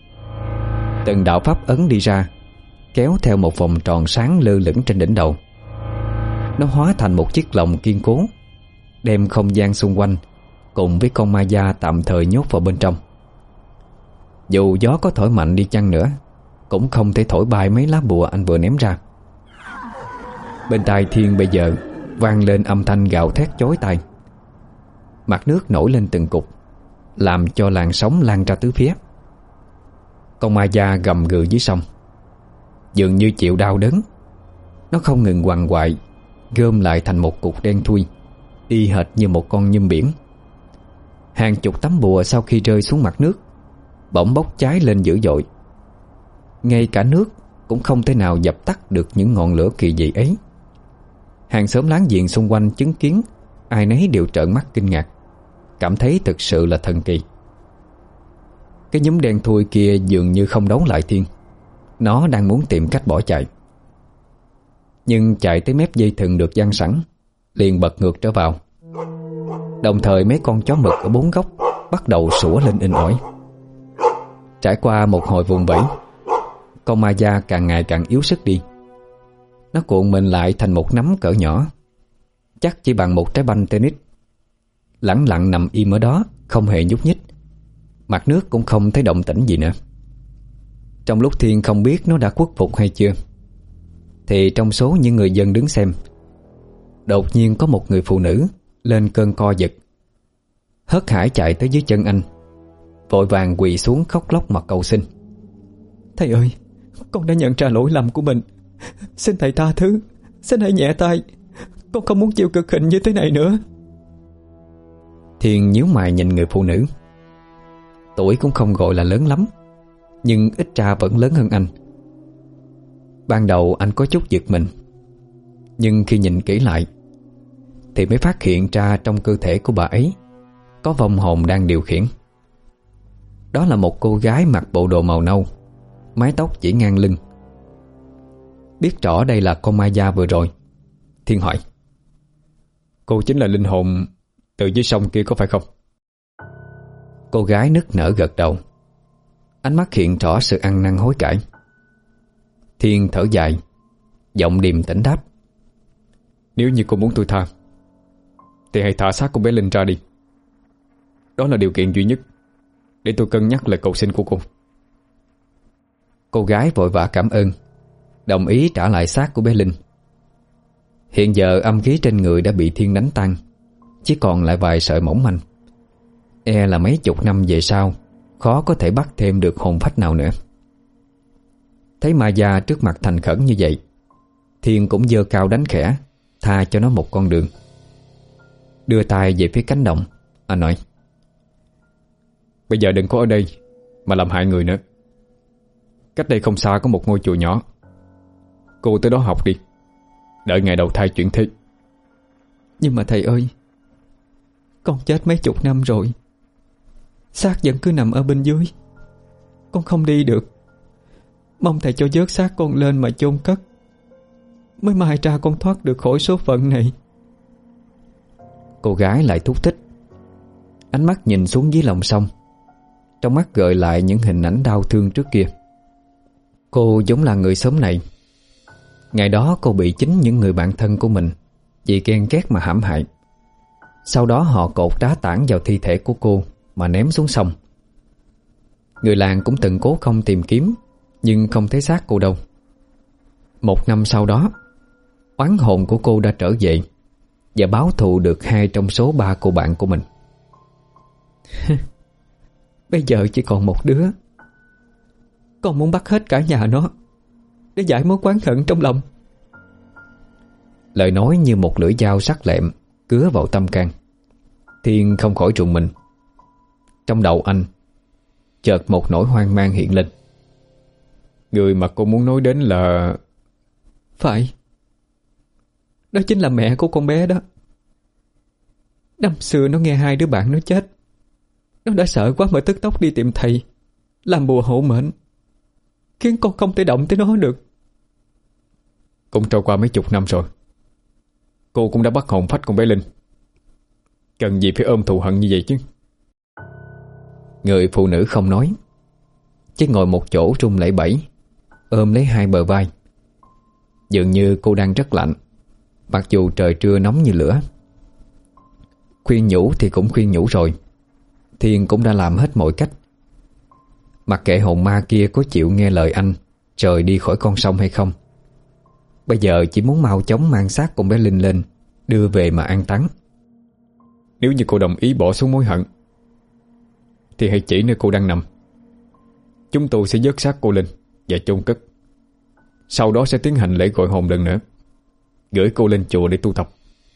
Từng đạo pháp ấn đi ra, kéo theo một vòng tròn sáng lơ lửng trên đỉnh đầu. Nó hóa thành một chiếc lồng kiên cố, đem không gian xung quanh cùng với con ma da tạm thời nhốt vào bên trong. Dù gió có thổi mạnh đi chăng nữa, cũng không thể thổi bay mấy lá bùa anh vừa ném ra. Bên tai Thiên bây giờ vang lên âm thanh gào thét chói tai. Mặt nước nổi lên từng cục, làm cho làn sóng lan ra tứ phía. Con ma da gầm gừ dưới sông, dường như chịu đau đớn. Nó không ngừng quằn quại, gom lại thành một cục đen thui, y hệt như một con nhum biển. Hàng chục tấm bùa sau khi rơi xuống mặt nước bỗng bốc cháy lên dữ dội. Ngay cả nước cũng không thể nào dập tắt được những ngọn lửa kỳ dị ấy. Hàng xóm láng giềng xung quanh chứng kiến, ai nấy đều trợn mắt kinh ngạc, cảm thấy thực sự là thần kỳ. Cái nhúm đen thui kia dường như không đấu lại Thiên. Nó đang muốn tìm cách bỏ chạy, nhưng chạy tới mép dây thừng được giăng sẵn, liền bật ngược trở vào. Đồng thời mấy con chó mực ở bốn góc bắt đầu sủa lên inh ỏi. Trải qua một hồi vùng vẫy, con ma da càng ngày càng yếu sức đi. Nó cuộn mình lại thành một nắm cỡ nhỏ, chắc chỉ bằng một trái banh tennis, lẳng lặng nằm im ở đó, không hề nhúc nhích. Mặt nước cũng không thấy động tĩnh gì nữa. Trong lúc Thiên không biết nó đã khuất phục hay chưa, thì trong số những người dân đứng xem, đột nhiên có một người phụ nữ lên cơn co giật, hớt hải chạy tới dưới chân anh, vội vàng quỳ xuống khóc lóc mà cầu xin. Thầy ơi, con đã nhận ra lỗi lầm của mình, xin thầy tha thứ, xin hãy nhẹ tay, con không muốn chịu cực hình như thế này nữa. Thiên nhíu mày nhìn người phụ nữ. Tuổi cũng không gọi là lớn lắm, nhưng ít ra vẫn lớn hơn anh. Ban đầu anh có chút giật mình, nhưng khi nhìn kỹ lại thì mới phát hiện ra trong cơ thể của bà ấy có vong hồn đang điều khiển. Đó là một cô gái mặc bộ đồ màu nâu, mái tóc chỉ ngang lưng. Biết rõ đây là con ma da vừa rồi, Thiên hỏi: Cô chính là linh hồn từ dưới sông kia có phải không? Cô gái nức nở gật đầu, ánh mắt hiện rõ sự ăn năn hối cải. Thiên thở dài, giọng điềm tĩnh đáp: Nếu như cô muốn tôi tha, thì hãy thả xác con bé Linh ra đi. Đó là điều kiện duy nhất để tôi cân nhắc lời cầu xin của cô. Cô gái vội vã cảm ơn, đồng ý trả lại xác của bé Linh. Hiện giờ âm khí trên người đã bị Thiên đánh tan, chỉ còn lại vài sợi mỏng manh. E là mấy chục năm về sau khó có thể bắt thêm được hồn phách nào nữa. Thấy ma già trước mặt thành khẩn như vậy, Thiên cũng giơ cao đánh khẽ, tha cho nó một con đường. Đưa tay về phía cánh đồng, anh nói: Bây giờ đừng có ở đây mà làm hại người nữa. Cách đây không xa có một ngôi chùa nhỏ, cô tới đó học đi, đợi ngày đầu thai chuyển thế. Nhưng mà thầy ơi, con chết mấy chục năm rồi, xác vẫn cứ nằm ở bên dưới, con không đi được. Mong thầy cho vớt xác con lên mà chôn cất, mới mai ra con thoát được khỏi số phận này. Cô gái lại thúc thích, ánh mắt nhìn xuống dưới lòng sông, trong mắt gợi lại những hình ảnh đau thương trước kia. Cô giống là người xóm này. Ngày đó cô bị chính những người bạn thân của mình vì ghen ghét mà hãm hại. Sau đó họ cột đá tảng vào thi thể của cô mà ném xuống sông. Người làng cũng từng cố không tìm kiếm, nhưng không thấy xác cô đâu. Một năm sau đó, oán hồn của cô đã trở về và báo thù được hai trong số ba cô bạn của mình. Bây giờ chỉ còn một đứa, con muốn bắt hết cả nhà nó để giải mối oán hận trong lòng. Lời nói như một lưỡi dao sắc lẹm cứa vào tâm can. Thiên không khỏi rùng mình. Trong đầu anh chợt một nỗi hoang mang hiện lên. Người mà cô muốn nói đến là... Phải, đó chính là mẹ của con bé đó. Năm xưa nó nghe hai đứa bạn nó chết, nó đã sợ quá mà tức tốc đi tìm thầy làm bùa hộ mệnh, khiến con không thể động tới nó được. Cũng trôi qua mấy chục năm rồi, cô cũng đã bắt hồn phách con bé Linh, cần gì phải ôm thù hận như vậy chứ. Người phụ nữ không nói, chỉ ngồi một chỗ run lẩy bẩy, ôm lấy hai bờ vai. Dường như cô đang rất lạnh, mặc dù trời trưa nóng như lửa. Khuyên nhủ thì cũng khuyên nhủ rồi, Thiên cũng đã làm hết mọi cách. Mặc kệ hồn ma kia có chịu nghe lời anh rời đi khỏi con sông hay không, bây giờ chỉ muốn mau chóng mang xác con bé Linh lên, đưa về mà an táng. Nếu như cô đồng ý bỏ xuống mối hận, thì hãy chỉ nơi cô đang nằm. Chúng tôi sẽ vớt xác cô Linh và chôn cất. Sau đó sẽ tiến hành lễ gọi hồn lần nữa, gửi cô lên chùa để tu tập.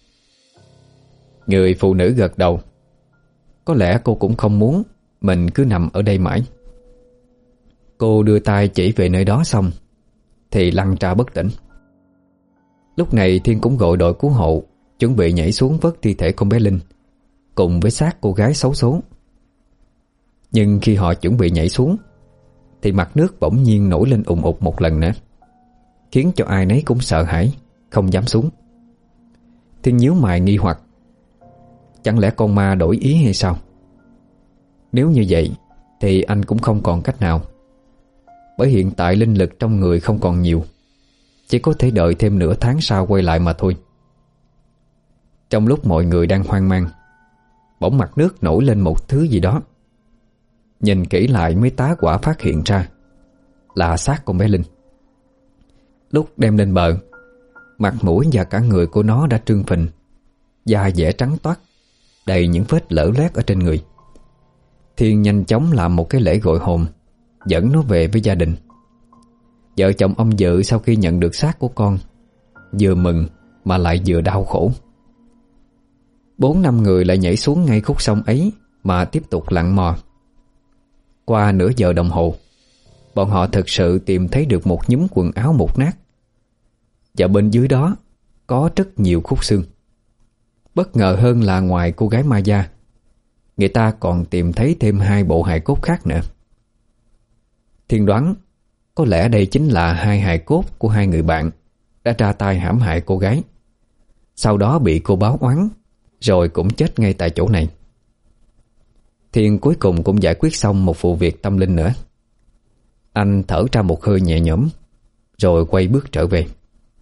Người phụ nữ gật đầu. Có lẽ cô cũng không muốn mình cứ nằm ở đây mãi. Cô đưa tay chỉ về nơi đó xong thì lăn ra bất tỉnh. Lúc này Thiên cũng gọi đội cứu hộ chuẩn bị nhảy xuống vớt thi thể con bé Linh cùng với xác cô gái xấu số. Nhưng khi họ chuẩn bị nhảy xuống thì mặt nước bỗng nhiên nổi lên ùn ụt một lần nữa, khiến cho ai nấy cũng sợ hãi, không dám xuống. Thiên nhíu mày nghi hoặc, chẳng lẽ con ma đổi ý hay sao? Nếu như vậy thì anh cũng không còn cách nào, bởi hiện tại linh lực trong người không còn nhiều, chỉ có thể đợi thêm nửa tháng sau quay lại mà thôi. Trong lúc mọi người đang hoang mang, bỗng mặt nước nổi lên một thứ gì đó. Nhìn kỹ lại mới tá quả phát hiện ra là xác con bé Linh. Lúc đem lên bờ, mặt mũi và cả người của nó đã trương phình, da dẻ trắng toát, đầy những vết lở loét ở trên người. Thiên nhanh chóng làm một cái lễ gọi hồn, dẫn nó về với gia đình. Vợ chồng ông Dự sau khi nhận được xác của con, vừa mừng mà lại vừa đau khổ. Bốn năm người lại nhảy xuống ngay khúc sông ấy mà tiếp tục lặn mò. Qua nửa giờ đồng hồ, bọn họ thực sự tìm thấy được một nhúm quần áo mục nát, và bên dưới đó có rất nhiều khúc xương. Bất ngờ hơn là ngoài cô gái Ma Da, người ta còn tìm thấy thêm hai bộ hài cốt khác nữa. Thiên đoán có lẽ đây chính là hai hài cốt của hai người bạn đã ra tay hãm hại cô gái, sau đó bị cô báo oán, rồi cũng chết ngay tại chỗ này. Thiên cuối cùng cũng giải quyết xong một vụ việc tâm linh nữa. Anh thở ra một hơi nhẹ nhõm, rồi quay bước trở về.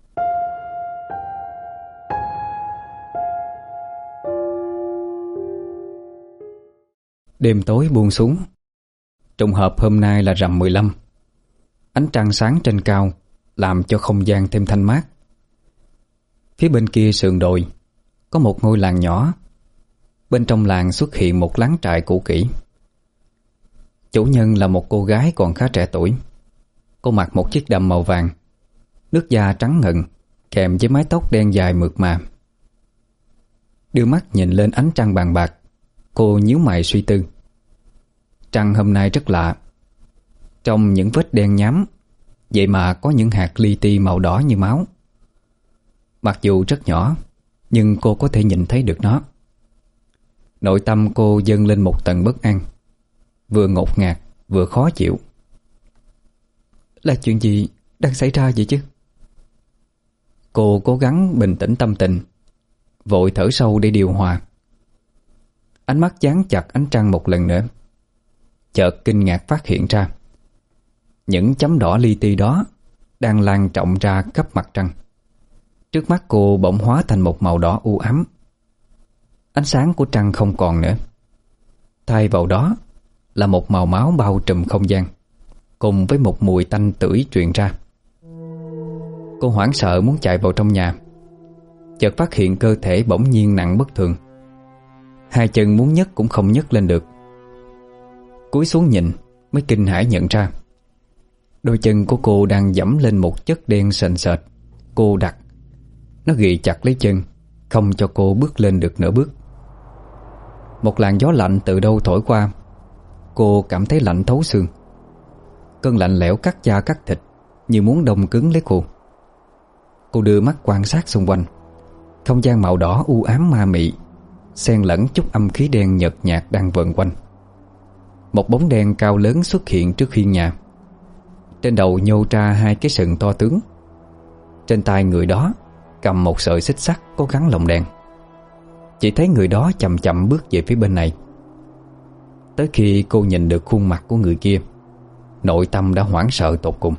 Đêm tối buông xuống. Trùng hợp hôm nay là rằm mười lăm. Ánh trăng sáng trên cao làm cho không gian thêm thanh mát. Phía bên kia sườn đồi có một ngôi làng nhỏ. Bên trong làng xuất hiện một láng trại cũ kỹ. Chủ nhân là một cô gái còn khá trẻ tuổi. Cô mặc một chiếc đầm màu vàng, nước da trắng ngần, kèm với mái tóc đen dài mượt mà. Đưa mắt nhìn lên ánh trăng bàn bạc, cô nhíu mày suy tư. Trăng hôm nay rất lạ. Trong những vết đen nhám, vậy mà có những hạt li ti màu đỏ như máu. Mặc dù rất nhỏ, nhưng cô có thể nhìn thấy được nó. Nội tâm cô dâng lên một tầng bất an, vừa ngột ngạt vừa khó chịu. Là chuyện gì đang xảy ra vậy chứ? Cô cố gắng bình tĩnh tâm tình, vội thở sâu để điều hòa. Ánh mắt dán chặt ánh trăng một lần nữa, chợt kinh ngạc phát hiện ra những chấm đỏ li ti đó đang lan trọng ra khắp mặt trăng. Trước mắt cô bỗng hóa thành một màu đỏ u ám. Ánh sáng của trăng không còn nữa, thay vào đó là một màu máu bao trùm không gian, cùng với một mùi tanh tưởi truyền ra. Cô hoảng sợ muốn chạy vào trong nhà, chợt phát hiện cơ thể bỗng nhiên nặng bất thường. Hai chân muốn nhấc cũng không nhấc lên được. Cúi xuống nhìn mới kinh hãi nhận ra đôi chân của cô đang dẫm lên một chất đen sền sệt, cô đặc. Nó ghì chặt lấy chân, không cho cô bước lên được nửa bước. Một làn gió lạnh từ đâu thổi qua, cô cảm thấy lạnh thấu xương. Cơn lạnh lẽo cắt da cắt thịt, như muốn đông cứng lấy cô. Cô đưa mắt quan sát xung quanh. Không gian màu đỏ u ám ma mị, xen lẫn chút âm khí đen nhợt nhạt đang vờn quanh. Một bóng đen cao lớn xuất hiện trước hiên nhà. Trên đầu nhô ra hai cái sừng to tướng. Trên tay người đó cầm một sợi xích sắt có gắn lồng đèn. Chỉ thấy người đó chậm chậm bước về phía bên này. Tới khi cô nhìn được khuôn mặt của người kia, nội tâm đã hoảng sợ tột cùng.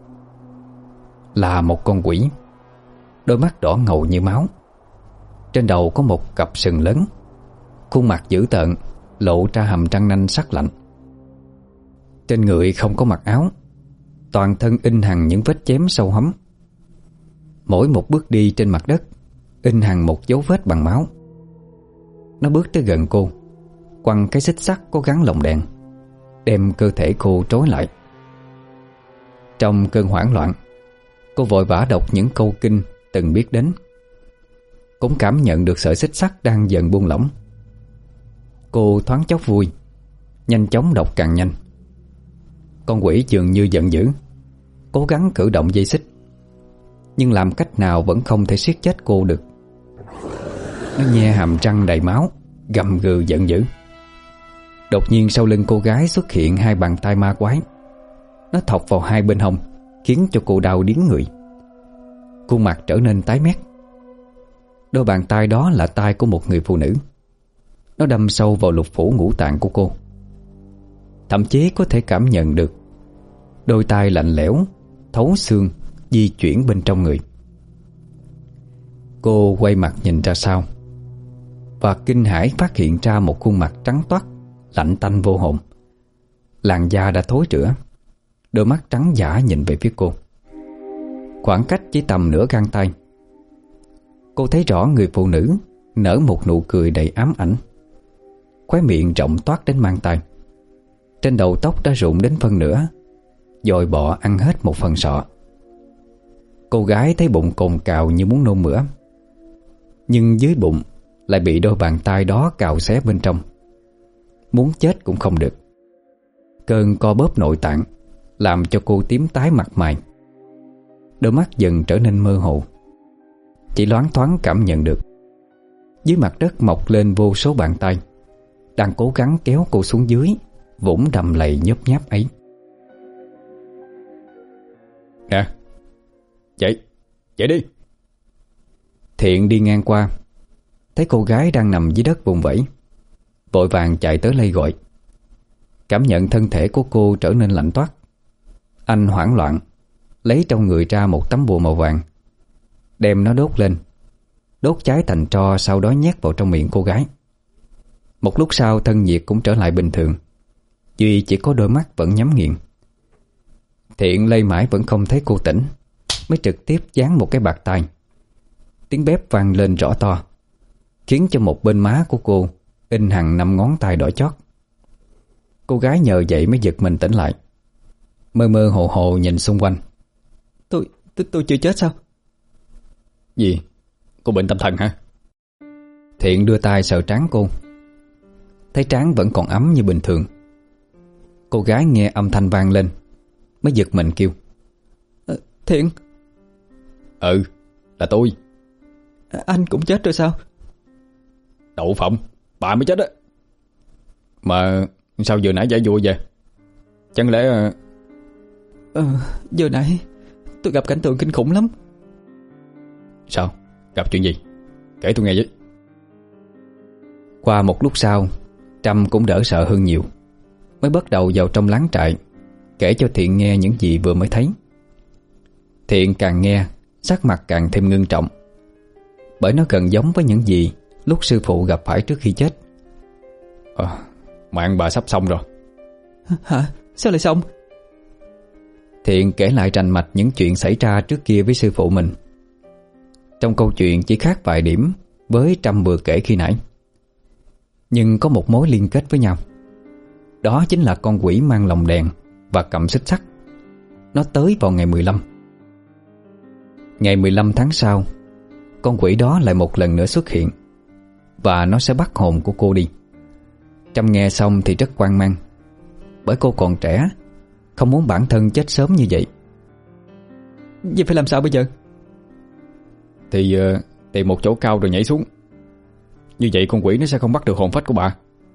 Là một con quỷ, đôi mắt đỏ ngầu như máu. Trên đầu có một cặp sừng lớn, khuôn mặt dữ tợn, lộ ra hàm răng nanh sắc lạnh. Trên người không có mặc áo, toàn thân in hằn những vết chém sâu hấm. Mỗi một bước đi trên mặt đất in hằn một dấu vết bằng máu. Nó bước tới gần cô, quăng cái xích sắt có gắn lồng đèn, đem cơ thể cô trói lại. Trong cơn hoảng loạn, cô vội vã đọc những câu kinh từng biết đến. Cũng cảm nhận được sợi xích sắt đang dần buông lỏng. Cô thoáng chốc vui, nhanh chóng đọc càng nhanh. Con quỷ dường như giận dữ, cố gắng cử động dây xích, nhưng làm cách nào vẫn không thể siết chết cô được. Nó nhe hàm răng đầy máu, gầm gừ giận dữ. Đột nhiên sau lưng cô gái xuất hiện hai bàn tay ma quái. Nó thọc vào hai bên hông, khiến cho cô đau điếng người. Khuôn mặt trở nên tái mét. Đôi bàn tay đó là tay của một người phụ nữ. Nó đâm sâu vào lục phủ ngũ tạng của cô. Thậm chí có thể cảm nhận được đôi tay lạnh lẽo, thấu xương di chuyển bên trong người. Cô quay mặt nhìn ra sau và kinh hãi phát hiện ra một khuôn mặt trắng toát, lạnh tanh vô hồn. Làn da đã thối rữa, đôi mắt trắng dã nhìn về phía cô. Khoảng cách chỉ tầm nửa gang tay. Cô thấy rõ người phụ nữ nở một nụ cười đầy ám ảnh. Khóe miệng rộng toát đến mang tai. Trên đầu tóc đã rụng đến phân nửa, dòi bọ ăn hết một phần sọ. Cô gái thấy bụng cồn cào như muốn nôn mửa, nhưng dưới bụng lại bị đôi bàn tay đó cào xé bên trong. Muốn chết cũng không được. Cơn co bóp nội tạng làm cho cô tím tái mặt mày. Đôi mắt dần trở nên mơ hồ. Chỉ loáng thoáng cảm nhận được dưới mặt đất mọc lên vô số bàn tay đang cố gắng kéo cô xuống dưới vũng đầm lầy nhớp nháp ấy. Nè, chạy, chạy đi. Thiện đi ngang qua, thấy cô gái đang nằm dưới đất vùng vẫy, vội vàng chạy tới lay gọi. Cảm nhận thân thể của cô trở nên lạnh toát, anh hoảng loạn lấy trong người ra một tấm bùa màu vàng, đem nó đốt lên, đốt cháy thành tro, sau đó nhét vào trong miệng cô gái. Một lúc sau thân nhiệt cũng trở lại bình thường, duy chỉ có đôi mắt vẫn nhắm nghiền. Thiện lay mãi vẫn không thấy cô tỉnh, mới trực tiếp giáng một cái bạt tai. Tiếng bếp vang lên rõ to, khiến cho một bên má của cô in hằn năm ngón tay đỏ chót. Cô gái nhờ vậy mới giật mình tỉnh lại, mơ mơ hồ hồ nhìn xung quanh. Tôi, tôi, tôi chưa chết sao? Gì? Cô bệnh tâm thần hả? Thiện đưa tay sờ trán cô, thấy trán vẫn còn ấm như bình thường. Cô gái nghe âm thanh vang lên mới giật mình kêu: à, Thiện. Ừ, là tôi. à, Anh cũng chết rồi sao? Đậu phộng, bà mới chết á. Mà sao vừa nãy giải vua vậy? Chẳng lẽ... Ờ, vừa nãy tôi gặp cảnh tượng kinh khủng lắm. Sao? Gặp chuyện gì? Kể tôi nghe với. Qua một lúc sau, Trâm cũng đỡ sợ hơn nhiều, mới bắt đầu vào trong láng trại kể cho Thiện nghe những gì vừa mới thấy. Thiện càng nghe, sắc mặt càng thêm ngưng trọng, bởi nó gần giống với những gì lúc sư phụ gặp phải trước khi chết. à, Mạng bà sắp xong rồi. Hả? Sao lại xong? Thiện kể lại rành mạch những chuyện xảy ra trước kia với sư phụ mình. Trong câu chuyện chỉ khác vài điểm với Trâm vừa kể khi nãy, nhưng có một mối liên kết với nhau. Đó chính là con quỷ mang lồng đèn và cầm xích sắt. Nó tới vào ngày mười lăm. Ngày mười lăm tháng sau, con quỷ đó lại một lần nữa xuất hiện, và nó sẽ bắt hồn của cô đi. Trâm nghe xong thì rất hoang mang, bởi cô còn trẻ, không muốn bản thân chết sớm như vậy. Vậy phải làm sao bây giờ? Thì uh, tìm một chỗ cao rồi nhảy xuống. Như vậy con quỷ nó sẽ không bắt được hồn phách của bà.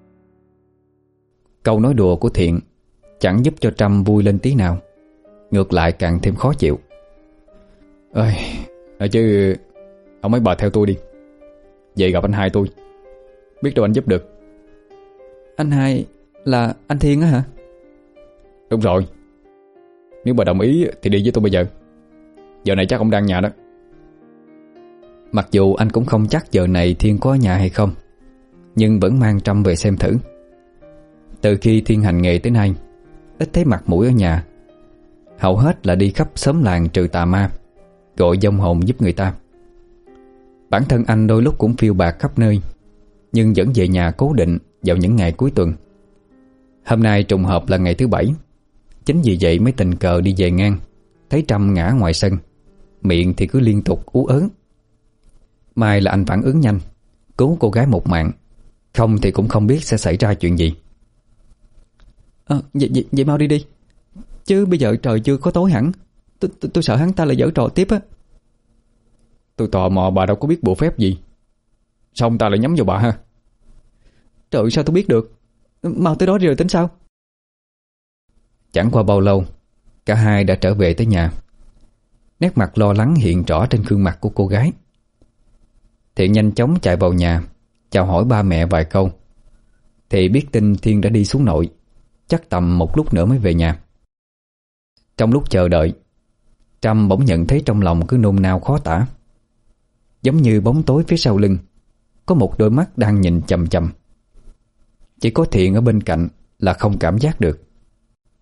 Câu nói đùa của Thiện chẳng giúp cho Trâm vui lên tí nào, ngược lại càng thêm khó chịu. Ơi, à, chứ ông mấy bà theo tôi đi, về gặp anh hai tôi, biết đâu anh giúp được. Anh hai là anh Thiên á hả? Đúng rồi. Nếu bà đồng ý thì đi với tôi bây giờ. Giờ này chắc ông đang nhà đó. Mặc dù anh cũng không chắc giờ này Thiên có ở nhà hay không, nhưng vẫn mang Trâm về xem thử. Từ khi Thiên hành nghề tới nay, ít thấy mặt mũi ở nhà, hầu hết là đi khắp xóm làng trừ tà ma, gọi vong hồn giúp người ta. Bản thân anh đôi lúc cũng phiêu bạt khắp nơi, nhưng vẫn về nhà cố định vào những ngày cuối tuần. Hôm nay trùng hợp là ngày thứ bảy, chính vì vậy mới tình cờ đi về ngang, thấy Trâm ngã ngoài sân, miệng thì cứ liên tục ú ớ. May là anh phản ứng nhanh, cứu cô gái một mạng, không thì cũng không biết sẽ xảy ra chuyện gì. À, vậy, vậy, vậy mau đi đi, chứ bây giờ trời chưa có tối hẳn. Tôi, tôi, tôi sợ hắn ta lại giở trò tiếp á. Tôi tò mò bà đâu có biết bộ phép gì, sao ông ta lại nhắm vào bà ha? Trời, sao tôi biết được? Mau tới đó rồi tính sao? Chẳng qua bao lâu, cả hai đã trở về tới nhà. Nét mặt lo lắng hiện rõ trên gương mặt của cô gái. Thiện nhanh chóng chạy vào nhà, chào hỏi ba mẹ vài câu, thì biết tin Thiên đã đi xuống nội, chắc tầm một lúc nữa mới về nhà. Trong lúc chờ đợi, Trâm bỗng nhận thấy trong lòng cứ nôn nao khó tả. Giống như bóng tối phía sau lưng có một đôi mắt đang nhìn chằm chằm. Chỉ có Thiện ở bên cạnh là không cảm giác được.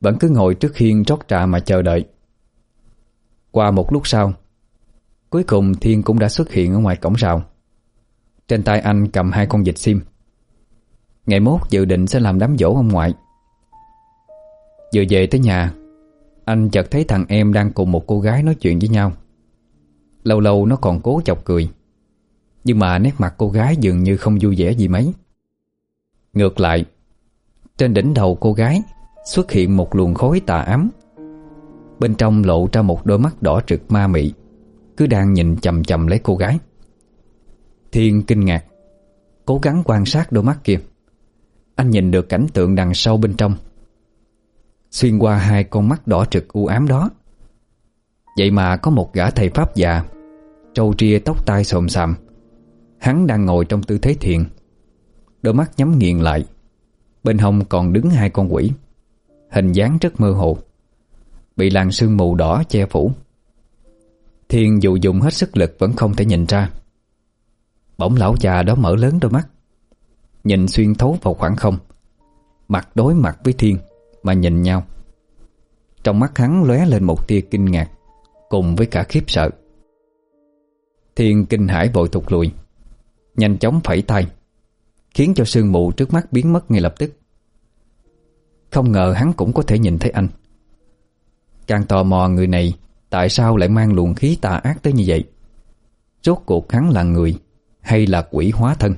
vẫn cứ ngồi trước khiên rót trà mà chờ đợi. Qua một lúc sau, cuối cùng Thiên cũng đã xuất hiện ở ngoài cổng rào. Trên tay anh cầm hai con vịt xiêm. Ngày mốt dự định sẽ làm đám giỗ ông ngoại. Vừa về tới nhà, anh chợt thấy thằng em đang cùng một cô gái nói chuyện với nhau. Lâu lâu nó còn cố chọc cười, nhưng mà nét mặt cô gái dường như không vui vẻ gì mấy. Ngược lại, trên đỉnh đầu cô gái xuất hiện một luồng khói tà ám. Bên trong lộ ra một đôi mắt đỏ rực ma mị, cứ đang nhìn chằm chằm lấy cô gái. Thiên kinh ngạc, cố gắng quan sát đôi mắt kia. Anh nhìn được cảnh tượng đằng sau bên trong. Xuyên qua hai con mắt đỏ rực u ám đó, vậy mà có một gã thầy pháp già, râu ria tóc tai xồm xàm. Hắn đang ngồi trong tư thế thiền, đôi mắt nhắm nghiền lại. Bên hông còn đứng hai con quỷ, hình dáng rất mơ hồ, bị làn sương mù đỏ che phủ. Thiên dù dùng hết sức lực vẫn không thể nhìn ra. Bỗng lão già đó mở lớn đôi mắt, nhìn xuyên thấu vào khoảng không, mặt đối mặt với Thiên mà nhìn nhau. Trong mắt hắn lóe lên một tia kinh ngạc cùng với cả khiếp sợ. Thiên kinh hãi vội thụt lùi, nhanh chóng phẩy tay, khiến cho sương mù trước mắt biến mất ngay lập tức. Không ngờ hắn cũng có thể nhìn thấy anh. Càng tò mò người này tại sao lại mang luồng khí tà ác tới như vậy. Rốt cuộc hắn là người hay là quỷ hóa thân?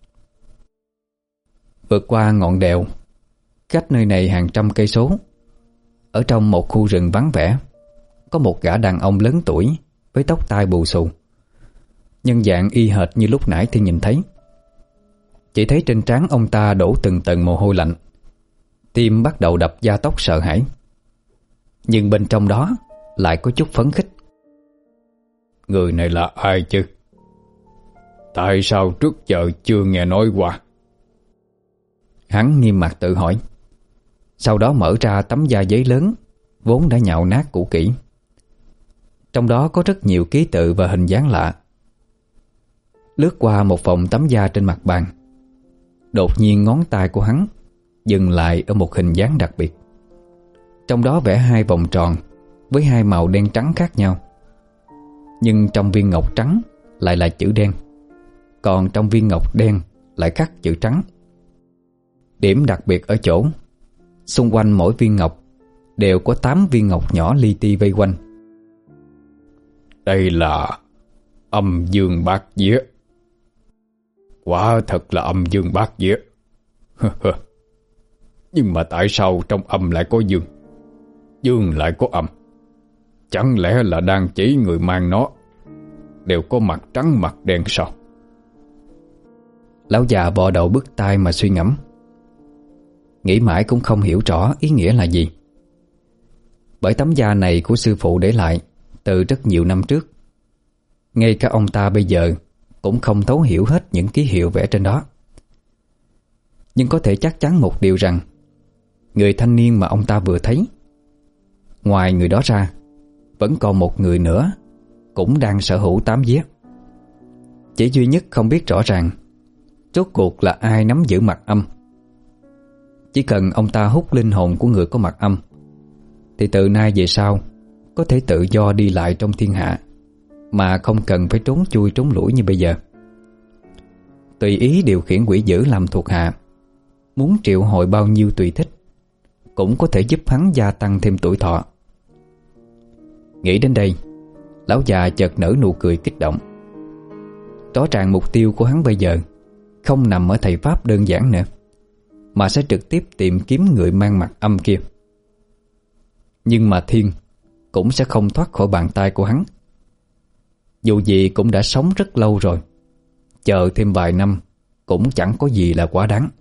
Vượt qua ngọn đèo, cách nơi này hàng trăm cây số, ở trong một khu rừng vắng vẻ, có một gã đàn ông lớn tuổi với tóc tai bù xù, nhân dạng y hệt như lúc nãy Thiên nhìn thấy. Chỉ thấy trên trán ông ta đổ từng tầng mồ hôi lạnh, tim bắt đầu đập gia tốc sợ hãi. Nhưng bên trong đó lại có chút phấn khích. Người này là ai chứ? Tại sao trước giờ chưa nghe nói qua? Hắn nghiêm mặt tự hỏi. Sau đó mở ra tấm da giấy lớn vốn đã nhạo nát cũ kỹ. Trong đó có rất nhiều ký tự và hình dáng lạ. Lướt qua một vòng tấm da trên mặt bàn, đột nhiên ngón tay của hắn dừng lại ở một hình dáng đặc biệt. Trong đó vẽ hai vòng tròn với hai màu đen trắng khác nhau. Nhưng trong viên ngọc trắng lại là chữ đen, còn trong viên ngọc đen lại khắc chữ trắng. Điểm đặc biệt ở chỗ, xung quanh mỗi viên ngọc đều có tám viên ngọc nhỏ li ti vây quanh. Đây là âm dương bát vía. Quả thật là âm dương bát vía. Nhưng mà tại sao trong âm lại có dương, dương lại có âm? Chẳng lẽ là đang chỉ người mang nó đều có mặt trắng mặt đen sao? Lão già bò đầu bứt tai mà suy ngẫm. Nghĩ mãi cũng không hiểu rõ ý nghĩa là gì. Bởi tấm da này của sư phụ để lại từ rất nhiều năm trước. Ngay cả ông ta bây giờ cũng không thấu hiểu hết những ký hiệu vẽ trên đó. Nhưng có thể chắc chắn một điều rằng người thanh niên mà ông ta vừa thấy, ngoài người đó ra, vẫn còn một người nữa cũng đang sở hữu tám vía. Chỉ duy nhất không biết rõ ràng rốt cuộc là ai nắm giữ mặt âm. Chỉ cần ông ta hút linh hồn của người có mặt âm, thì từ nay về sau có thể tự do đi lại trong thiên hạ, mà không cần phải trốn chui trốn lủi như bây giờ. Tùy ý điều khiển quỷ dữ làm thuộc hạ, muốn triệu hồi bao nhiêu tùy thích, cũng có thể giúp hắn gia tăng thêm tuổi thọ. Nghĩ đến đây, lão già chợt nở nụ cười kích động. Rõ ràng mục tiêu của hắn bây giờ không nằm ở thầy pháp đơn giản nữa, mà sẽ trực tiếp tìm kiếm người mang mặt âm kia. Nhưng mà Thiên cũng sẽ không thoát khỏi bàn tay của hắn. Dù gì cũng đã sống rất lâu rồi, chờ thêm vài năm cũng chẳng có gì là quá đáng.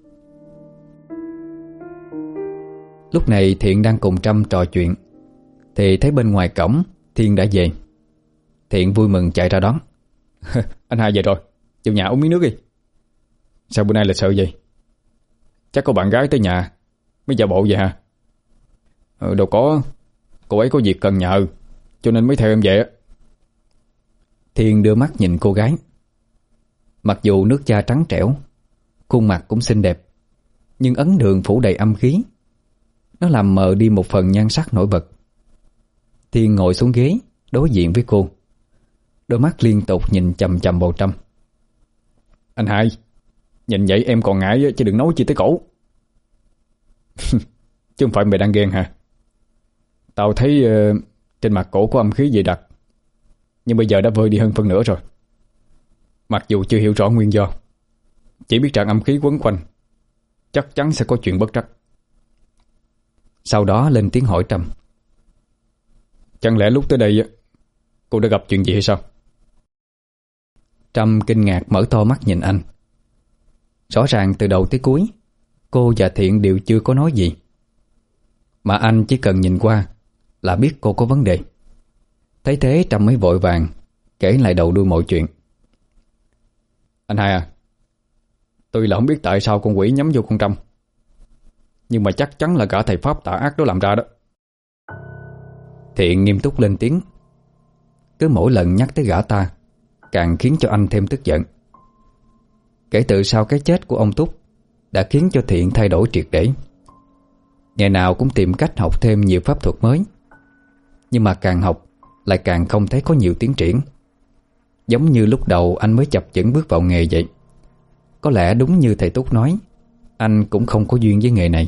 Lúc này Thiện đang cùng Trâm trò chuyện, thì thấy bên ngoài cổng Thiên đã về. Thiện vui mừng chạy ra đón. Anh hai về rồi, vào nhà uống miếng nước đi. Sao bữa nay là sợ gì? Chắc có bạn gái tới nhà mới giả bộ vậy hả? Ừ, đâu có, cô ấy có việc cần nhờ, cho nên mới theo em về. Thiên đưa mắt nhìn cô gái. Mặc dù nước da trắng trẻo, khuôn mặt cũng xinh đẹp, nhưng ấn đường phủ đầy âm khí. nó làm mờ đi một phần nhan sắc nổi bật. Thiên ngồi xuống ghế đối diện với cô, đôi mắt liên tục nhìn chằm chằm vào Trâm. Anh hai, nhìn vậy em còn ngại chứ đừng nói chi tới cổ. Chứ không phải mày đang ghen hả? Tao thấy uh, trên mặt cổ có âm khí dày đặc, nhưng bây giờ đã vơi đi hơn phân nửa rồi. Mặc dù chưa hiểu rõ nguyên do, chỉ biết rằng âm khí quấn quanh, chắc chắn sẽ có chuyện bất trắc. Sau đó lên tiếng hỏi Trâm. Chẳng lẽ lúc tới đây cô đã gặp chuyện gì hay sao? Trâm kinh ngạc mở to mắt nhìn anh. Rõ ràng từ đầu tới cuối cô và Thiện đều chưa có nói gì, mà anh chỉ cần nhìn qua là biết cô có vấn đề. Thấy thế Trâm mới vội vàng kể lại đầu đuôi mọi chuyện. Anh hai à, tôi là không biết tại sao con quỷ nhắm vô con Trâm, nhưng mà chắc chắn là cả thầy Pháp tà ác đó làm ra đó. Thiện nghiêm túc lên tiếng. Cứ mỗi lần nhắc tới gã ta càng khiến cho anh thêm tức giận. Kể từ sau cái chết của ông Túc đã khiến cho Thiện thay đổi triệt để. Ngày nào cũng tìm cách học thêm nhiều pháp thuật mới, nhưng mà càng học lại càng không thấy có nhiều tiến triển. Giống như lúc đầu anh mới chập chững bước vào nghề vậy. Có lẽ đúng như thầy Túc nói, anh cũng không có duyên với nghề này.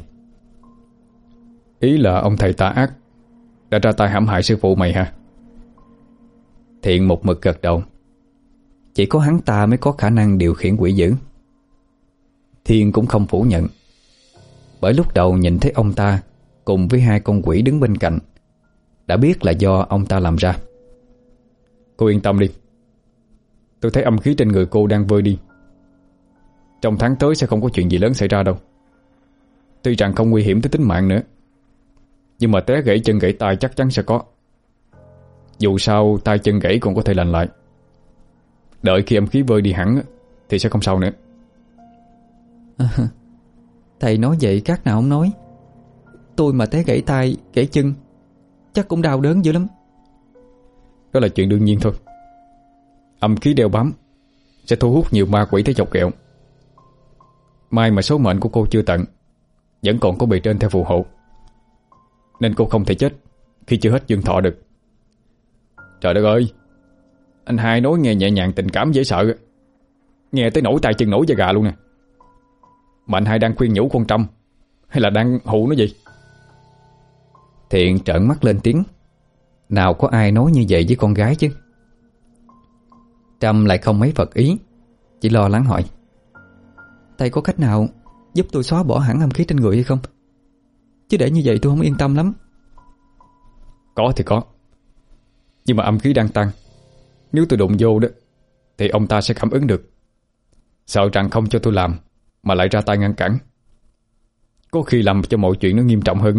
Ý là ông thầy tà ác đã ra tay hãm hại sư phụ mày hả? Thiện một mực gật đầu. Chỉ có hắn ta mới có khả năng điều khiển quỷ dữ. Thiên cũng không phủ nhận, bởi lúc đầu nhìn thấy ông ta cùng với hai con quỷ đứng bên cạnh đã biết là do ông ta làm ra. Cô yên tâm đi, tôi thấy âm khí trên người cô đang vơi đi. Trong tháng tới sẽ không có chuyện gì lớn xảy ra đâu. Tuy rằng không nguy hiểm tới tính mạng nữa, nhưng mà té gãy chân gãy tay chắc chắn sẽ có. Dù sao tay chân gãy còn có thể lành lại. Đợi khi âm khí vơi đi hẳn thì sẽ không sao nữa. À, thầy nói vậy khác nào không nói. Tôi mà té gãy tay, gãy chân chắc cũng đau đớn dữ lắm. Đó là chuyện đương nhiên thôi. Âm khí đeo bám sẽ thu hút nhiều ma quỷ tới chọc ghẹo. May mà số mệnh của cô chưa tận, vẫn còn có bề trên theo phù hộ, nên cô không thể chết khi chưa hết dương thọ được. Trời đất ơi, anh hai nói nghe nhẹ nhàng tình cảm dễ sợ, nghe tới nổi tay chân nổi da gà luôn nè. Mà anh hai đang khuyên nhủ con Trâm hay là đang hụ nó gì? Thiện trợn mắt lên tiếng. Nào có ai nói như vậy với con gái chứ. Trâm lại không mấy phật ý, chỉ lo lắng hỏi: thầy có cách nào giúp tôi xóa bỏ hẳn âm khí trên người hay không? Chứ để như vậy tôi không yên tâm lắm. Có thì có, nhưng mà âm khí đang tăng. Nếu tôi đụng vô đó thì ông ta sẽ cảm ứng được, sợ rằng không cho tôi làm mà lại ra tay ngăn cản, có khi làm cho mọi chuyện nó nghiêm trọng hơn.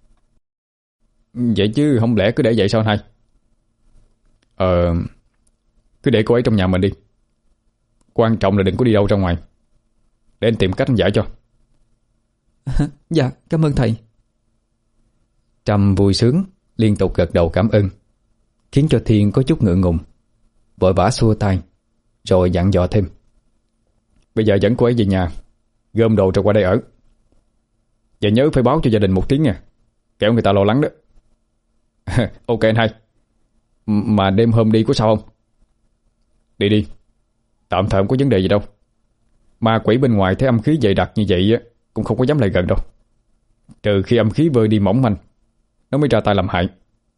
Vậy chứ không lẽ cứ để vậy sao anh hai? Ờ Cứ để cô ấy trong nhà mình đi. Quan trọng là đừng có đi đâu ra ngoài, để anh tìm cách anh giải cho. Dạ cảm ơn thầy. Trâm vui sướng liên tục gật đầu cảm ơn, khiến cho Thiên có chút ngượng ngùng, vội vã xua tay rồi dặn dò thêm: bây giờ dẫn cô ấy về nhà, gom đồ rồi qua đây ở. Và nhớ phải báo cho gia đình một tiếng nha, kẻo người ta lo lắng đó. Ok anh hai. Mà đêm hôm đi có sao không? Đi đi, tạm thời không có vấn đề gì đâu. Ma quỷ bên ngoài thấy âm khí dày đặc như vậy cũng không có dám lại gần đâu, trừ khi âm khí vơi đi mỏng manh, nó mới ra tay làm hại.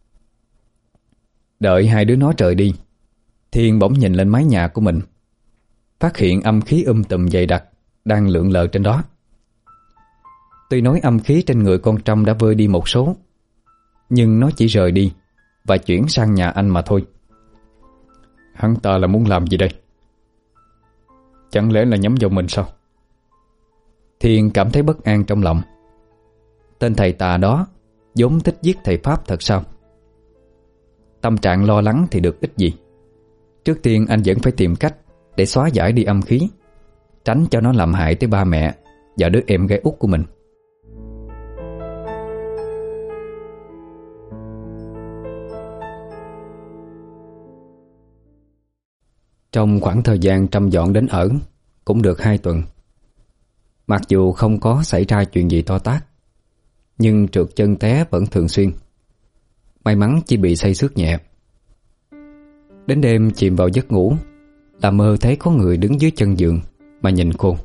Đợi hai đứa nó rời đi, Thiên bỗng nhìn lên mái nhà của mình, phát hiện âm khí um tùm dày đặc đang lượn lờ trên đó. Tuy nói âm khí trên người con Trâm đã vơi đi một số, nhưng nó chỉ rời đi và chuyển sang nhà anh mà thôi. Hắn ta là muốn làm gì đây? Chẳng lẽ là nhắm vào mình sao? Thiên cảm thấy bất an trong lòng. Tên thầy tà đó vốn thích giết thầy Pháp thật sao? Tâm trạng lo lắng thì được ích gì. Trước tiên anh vẫn phải tìm cách để xóa giải đi âm khí, tránh cho nó làm hại tới ba mẹ và đứa em gái út của mình. Trong khoảng thời gian Trâm dọn đến ở cũng được hai tuần. Mặc dù không có xảy ra chuyện gì to tát, nhưng trượt chân té vẫn thường xuyên. May mắn chỉ bị say xước nhẹ. Đến đêm chìm vào giấc ngủ, là mơ thấy có người đứng dưới chân giường mà nhìn cô.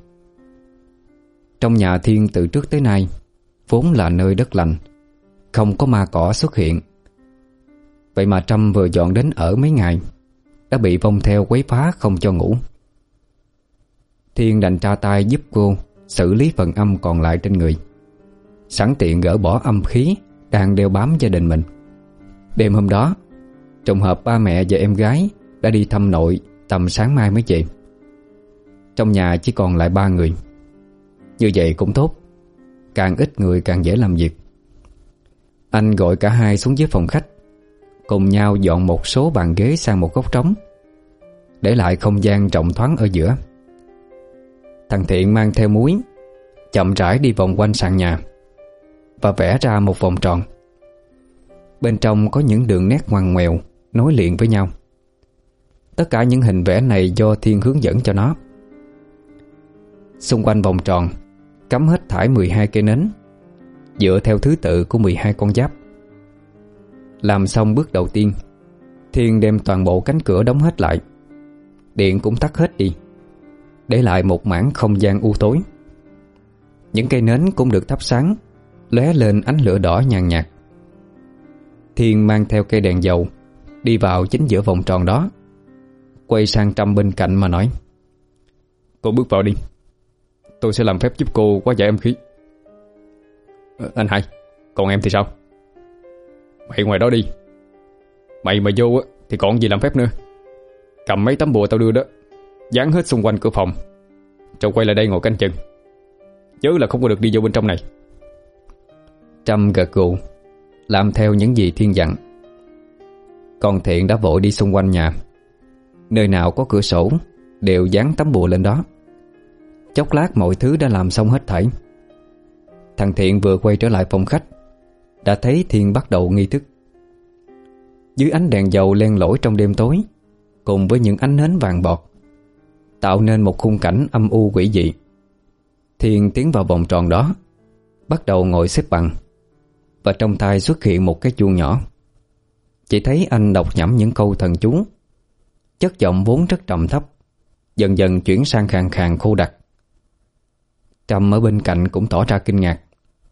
Trong nhà Thiên từ trước tới nay vốn là nơi đất lành, không có ma cỏ xuất hiện. Vậy mà Trâm vừa dọn đến ở mấy ngày đã bị vong theo quấy phá không cho ngủ. Thiên đành tra tay giúp cô xử lý phần âm còn lại trên người, sẵn tiện gỡ bỏ âm khí đang đeo bám gia đình mình. Đêm hôm đó, trùng hợp ba mẹ và em gái đã đi thăm nội, tầm sáng mai mới về. Trong nhà chỉ còn lại ba người. Như vậy cũng tốt, càng ít người càng dễ làm việc. Anh gọi cả hai xuống dưới phòng khách, cùng nhau dọn một số bàn ghế sang một góc trống, để lại không gian rộng thoáng ở giữa. Thằng Thiện mang theo muối, chậm rãi đi vòng quanh sàn nhà và vẽ ra một vòng tròn. Bên trong có những đường nét ngoằn ngoèo nối liền với nhau. Tất cả những hình vẽ này do Thiên hướng dẫn cho nó. Xung quanh vòng tròn cắm hết thảy mười hai cây nến, dựa theo thứ tự của mười hai con giáp. Làm xong bước đầu tiên, Thiên đem toàn bộ cánh cửa đóng hết lại, điện cũng tắt hết đi, để lại một mảng không gian u tối. Những cây nến cũng được thắp sáng, lóe lên ánh lửa đỏ nhàn nhạt. Thiên mang theo cây đèn dầu đi vào chính giữa vòng tròn đó, quay sang Trâm bên cạnh mà nói: "Cô bước vào đi, tôi sẽ làm phép giúp cô hóa giải âm khí." "Ờ, anh hai, còn em thì sao?" "Mày ngoài đó đi. Mày mà vô thì còn gì làm phép nữa. Cầm mấy tấm bùa tao đưa đó, dán hết xung quanh cửa phòng, rồi quay lại đây ngồi canh chừng. Nhớ là không có được đi vô bên trong này." Trâm gật gù làm theo những gì Thiên dặn. Còn Thiện đã vội đi xung quanh nhà, nơi nào có cửa sổ đều dán tấm bùa lên đó. Chốc lát mọi thứ đã làm xong hết thảy. Thằng Thiện vừa quay trở lại phòng khách đã thấy Thiên bắt đầu nghi thức. Dưới ánh đèn dầu len lỏi trong đêm tối, cùng với những ánh nến vàng bọt, tạo nên một khung cảnh âm u quỷ dị. Thiên tiến vào vòng tròn đó, bắt đầu ngồi xếp bằng, và trong tay xuất hiện một cái chuông nhỏ. Chỉ thấy anh đọc nhẩm những câu thần chú. Chất giọng vốn rất trầm thấp dần dần chuyển sang khàn khàn khô đặc. Trâm ở bên cạnh cũng tỏ ra kinh ngạc.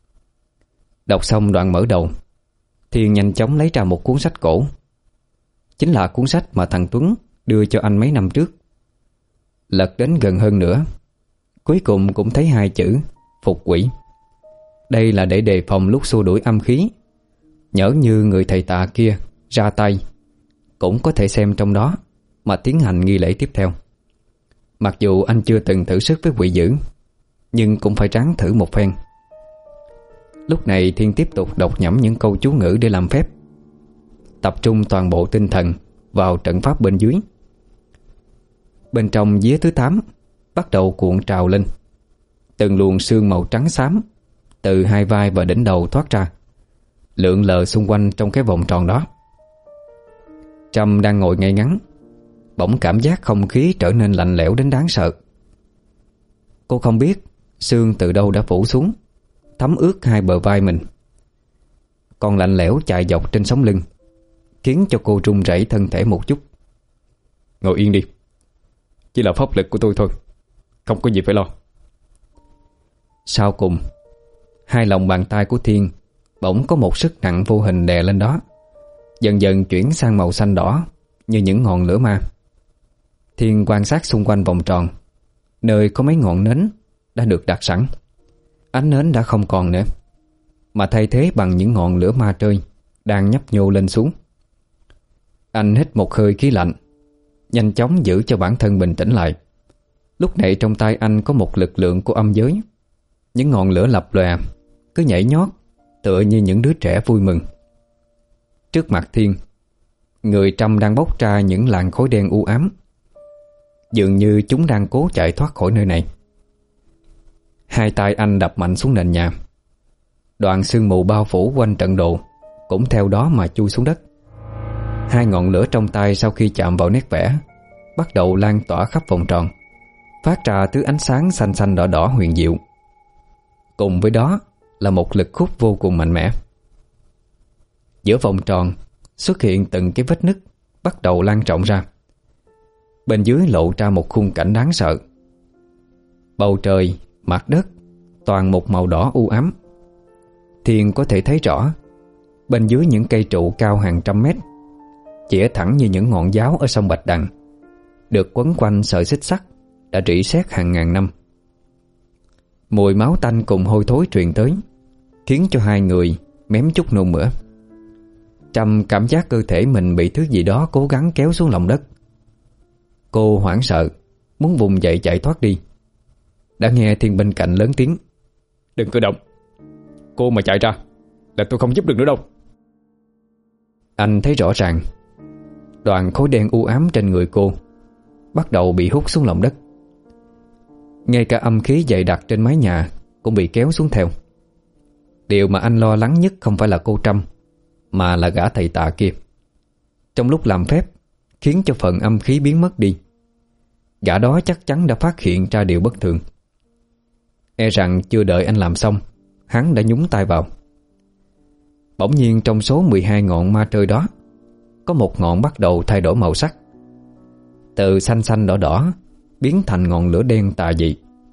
Đọc xong đoạn mở đầu, Thiên nhanh chóng lấy ra một cuốn sách cổ. Chính là cuốn sách mà thằng Tuấn đưa cho anh mấy năm trước. Lật đến gần hơn nữa, cuối cùng cũng thấy hai chữ phục quỷ. Đây là để đề phòng lúc xua đuổi âm khí. Nhỡ như người thầy tà kia ra tay, cũng có thể xem trong đó mà tiến hành nghi lễ tiếp theo. Mặc dù anh chưa từng thử sức với quỷ dữ, nhưng cũng phải ráng thử một phen. Lúc này Thiên tiếp tục đọc nhẩm những câu chú ngữ để làm phép, tập trung toàn bộ tinh thần vào trận pháp bên dưới. Bên trong vía thứ tám bắt đầu cuộn trào lên. Từng luồng sương màu trắng xám từ hai vai và đỉnh đầu thoát ra, lượn lờ xung quanh trong cái vòng tròn đó. Trâm đang ngồi ngay ngắn, bỗng cảm giác không khí trở nên lạnh lẽo đến đáng sợ. Cô không biết sương từ đâu đã phủ xuống, thấm ướt hai bờ vai mình. Còn lạnh lẽo chạy dọc trên sống lưng, khiến cho cô run rẩy thân thể một chút. "Ngồi yên đi, chỉ là pháp lực của tôi thôi, không có gì phải lo." Sau cùng, hai lòng bàn tay của Thiên bỗng có một sức nặng vô hình đè lên đó, dần dần chuyển sang màu xanh đỏ như những ngọn lửa ma. Thiên quan sát xung quanh vòng tròn, nơi có mấy ngọn nến đã được đặt sẵn. Ánh nến đã không còn nữa, mà thay thế bằng những ngọn lửa ma trơi đang nhấp nhô lên xuống. Anh hít một hơi khí lạnh, nhanh chóng giữ cho bản thân bình tĩnh lại. Lúc này trong tay anh có một lực lượng của âm giới. Những ngọn lửa lập lòe, cứ nhảy nhót, tựa như những đứa trẻ vui mừng. Trước mặt Thiên, người Trâm đang bốc ra những làn khói đen u ám. Dường như chúng đang cố chạy thoát khỏi nơi này. Hai tay anh đập mạnh xuống nền nhà. Đoạn sương mù bao phủ quanh trận đồ cũng theo đó mà chui xuống đất. Hai ngọn lửa trong tay sau khi chạm vào nét vẽ bắt đầu lan tỏa khắp vòng tròn, phát ra thứ ánh sáng xanh xanh đỏ đỏ huyền diệu. Cùng với đó là một lực hút vô cùng mạnh mẽ. Giữa vòng tròn xuất hiện từng cái vết nứt bắt đầu lan rộng ra. Bên dưới lộ ra một khung cảnh đáng sợ. Bầu trời, mặt đất toàn một màu đỏ u ám. Thiên có thể thấy rõ bên dưới những cây trụ cao hàng trăm mét, chĩa thẳng như những ngọn giáo ở sông Bạch Đằng, được quấn quanh sợi xích sắt đã rỉ sét hàng ngàn năm. Mùi máu tanh cùng hôi thối truyền tới, khiến cho hai người mém chút nôn mửa. Trâm cảm giác cơ thể mình bị thứ gì đó cố gắng kéo xuống lòng đất. Cô hoảng sợ, muốn vùng dậy chạy thoát đi. Đã nghe Thiên bên cạnh lớn tiếng: "Đừng cử động, cô mà chạy ra là tôi không giúp được nữa đâu." Anh thấy rõ ràng đoàn khối đen u ám trên người cô bắt đầu bị hút xuống lòng đất. Ngay cả âm khí dày đặc trên mái nhà cũng bị kéo xuống theo. Điều mà anh lo lắng nhất không phải là cô Trâm, mà là gã thầy tà kia. Trong lúc làm phép khiến cho phần âm khí biến mất đi, gã đó chắc chắn đã phát hiện ra điều bất thường. E rằng chưa đợi anh làm xong, hắn đã nhúng tay vào. Bỗng nhiên trong số mười hai ngọn ma trơi đó, có một ngọn bắt đầu thay đổi màu sắc, từ xanh xanh đỏ đỏ biến thành ngọn lửa đen tà dị.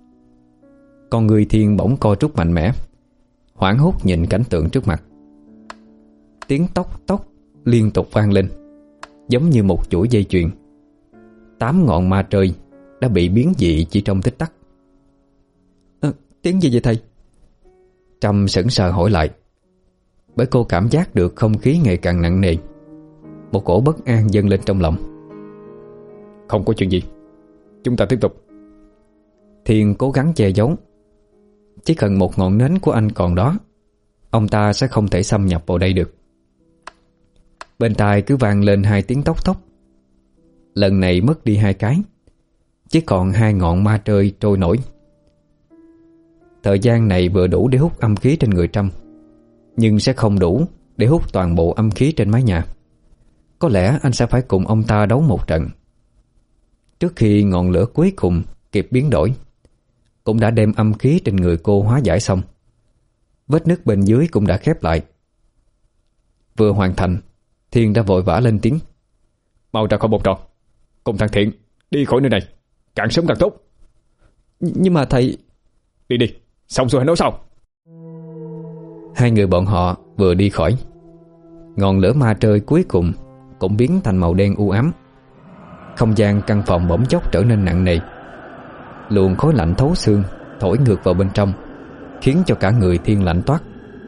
Con người Thiên bỗng co rút mạnh mẽ, hoảng hốt nhìn cảnh tượng trước mặt. Tiếng tóc tóc liên tục vang lên, giống như một chuỗi dây chuyền. Tám ngọn ma trơi đã bị biến dị chỉ trong tích tắc. À, tiếng gì vậy thầy? Trâm sững sờ hỏi lại, bởi cô cảm giác được không khí ngày càng nặng nề. Một cổ bất an dâng lên trong lòng. "Không có chuyện gì, chúng ta tiếp tục." Thiên cố gắng che giấu. Chỉ cần một ngọn nến của anh còn đó, ông ta sẽ không thể xâm nhập vào đây được. Bên tai cứ vang lên hai tiếng tóc tóc. Lần này mất đi hai cái, chỉ còn hai ngọn ma trơi trôi nổi. Thời gian này vừa đủ để hút âm khí trên người Trâm, nhưng sẽ không đủ để hút toàn bộ âm khí trên mái nhà. Có lẽ anh sẽ phải cùng ông ta đấu một trận. Trước khi ngọn lửa cuối cùng kịp biến đổi, cũng đã đem âm khí trên người cô hóa giải xong. Vết nứt bên dưới cũng đã khép lại. Vừa hoàn thành, Thiên đã vội vã lên tiếng: "Mau ra khỏi vòng tròn, cùng thằng Thiện đi khỏi nơi này, càng sớm càng tốt." Nh Nhưng mà thầy... "Đi đi, xong rồi hãy nói sau." Hai người bọn họ vừa đi khỏi, ngọn lửa ma trơi cuối cùng cũng biến thành màu đen u ám. Không gian căn phòng bỗng chốc trở nên nặng nề. Luồng khói lạnh thấu xương thổi ngược vào bên trong, khiến cho cả người Thiên lạnh toát.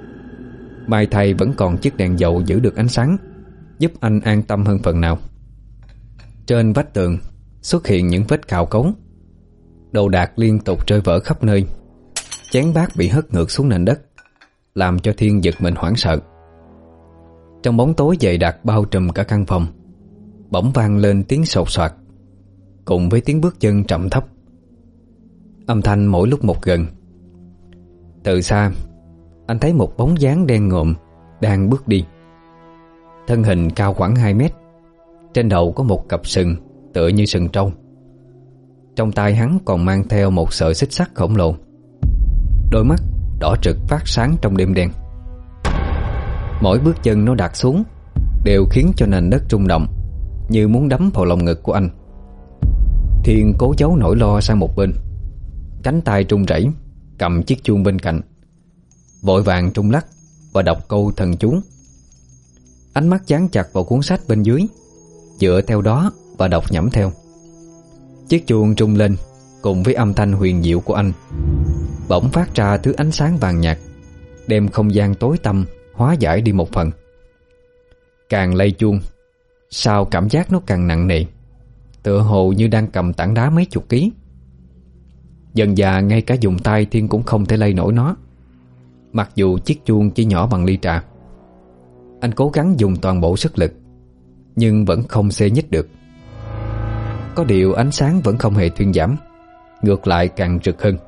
May thay vẫn còn chiếc đèn dầu giữ được ánh sáng, giúp anh an tâm hơn phần nào. Trên vách tường xuất hiện những vết cào cấu. Đồ đạc liên tục rơi vỡ khắp nơi. Chén bát bị hất ngược xuống nền đất, làm cho Thiên giật mình hoảng sợ. Trong bóng tối dày đặc bao trùm cả căn phòng, bỗng vang lên tiếng sột soạt, cùng với tiếng bước chân trầm thấp. Âm thanh mỗi lúc một gần. Từ xa, anh thấy một bóng dáng đen ngòm đang bước đi. Thân hình cao khoảng hai mét, trên đầu có một cặp sừng tựa như sừng trâu. Trong tay hắn còn mang theo một sợi xích sắt khổng lồ. Đôi mắt đỏ rực phát sáng trong đêm đen. Mỗi bước chân nó đặt xuống đều khiến cho nền đất rung động, như muốn đấm vào lồng ngực của anh. Thiên cố giấu nỗi lo sang một bên, cánh tay run rẩy cầm chiếc chuông bên cạnh, vội vàng trung lắc và đọc câu thần chú. Ánh mắt dán chặt vào cuốn sách bên dưới, dựa theo đó và đọc nhẩm theo. Chiếc chuông rung lên cùng với âm thanh huyền diệu của anh, bỗng phát ra thứ ánh sáng vàng nhạt, đem không gian tối tăm hóa giải đi một phần. Càng lay chuông, sao cảm giác nó càng nặng nề, tựa hồ như đang cầm tảng đá mấy chục ký. Dần dà ngay cả dùng tay Thiên cũng không thể lay nổi nó, mặc dù chiếc chuông chỉ nhỏ bằng ly trà. Anh cố gắng dùng toàn bộ sức lực, nhưng vẫn không xê nhích được. Có điều ánh sáng vẫn không hề thuyên giảm, ngược lại càng rực hơn.